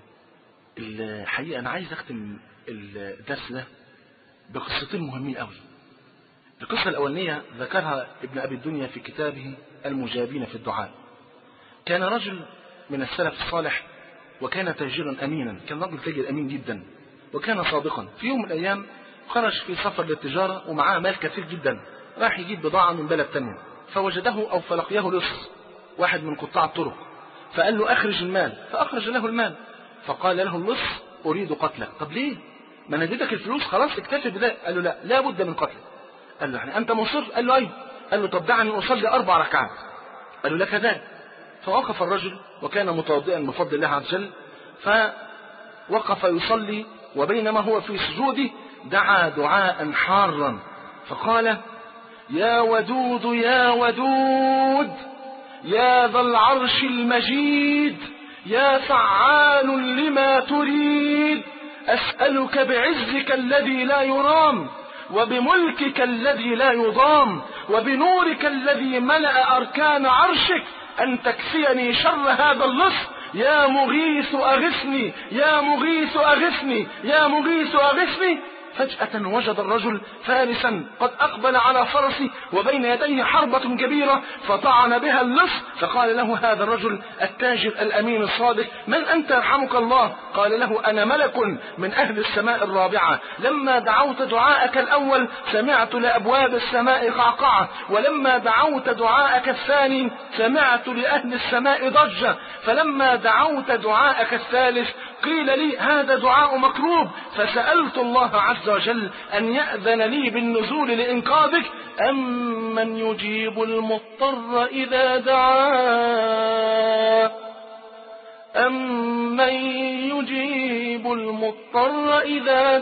الحقيقة أنا عايز أختم الدرس ده بقصتين مهمين قوي. القصة الأولانية ذكرها ابن أبي الدنيا في كتابه المجابين في الدعاء. كان رجل من السلف الصالح وكان تاجرا أمينا، كان رجل تاجر أمين جدا وكان صادقا. في يوم من الأيام خرج في سفر للتجارة ومعاه مال كثير جدا، راح يجيب بضاعة من بلد تانية فوجده أو فلقيه لص واحد من قطاع الطرق فقال له أخرج المال، فأخرج له المال. فقال له اللص أريد قتلك. طب ليه؟ ما أنا اديتك الفلوس خلاص اكتفي بذلك. قال له لا لا بد من قتلك. قال له يعني أنت مصر؟ قال له أيوه. قال له طب دعني أصلي أربع ركعات. قال له لك ذلك. فوقف الرجل وكان متوضئا بفضل الله عز وجل فوقف يصلي وبينما هو في سجوده دعا دعاء حارا فقال يا ودود يا ودود يا ذا العرش المجيد يا فعال لما تريد أسألك بعزك الذي لا يرام وبملكك الذي لا يضام وبنورك الذي ملأ أركان عرشك أن تكفيني شر هذا اللص. يا مغيث أغثني يا مغيث أغثني يا مغيث أغثني. فجأة وجد الرجل فارسا قد أقبل على فرسه وبين يديه حربة كبيرة فطعن بها اللص. فقال له هذا الرجل التاجر الأمين الصادق من أنت يرحمك الله؟ قال له أنا ملك من أهل السماء الرابعة، لما دعوت دعاءك الأول سمعت لأبواب السماء قعقعة ولما دعوت دعاءك الثاني سمعت لأهل السماء ضجة فلما دعوت دعاءك الثالث قيل لي هذا دعاء مكروب فسألت الله عز وجل أن يأذن لي بالنزول لإنقاذك. أمن يجيب المضطر إذا دعاه أمن يجيب المضطر إذا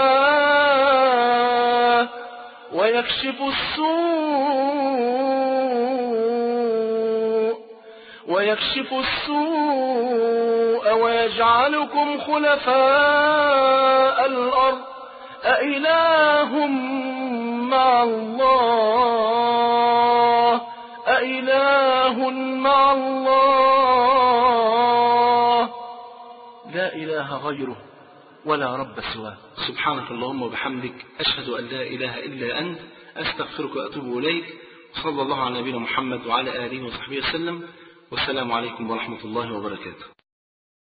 دعاه ويكشف السوء ويكشف السوء ويجعلكم خلفاء الأرض أإله مع الله أإله مع الله لا إله غيره ولا رب سواه. سبحانك اللهم وبحمدك أشهد أن لا إله إلا أنت أستغفرك وأتوب إليك. صلى الله على نبينا محمد وعلى آله وصحبه وسلم والسلام عليكم ورحمة الله وبركاته.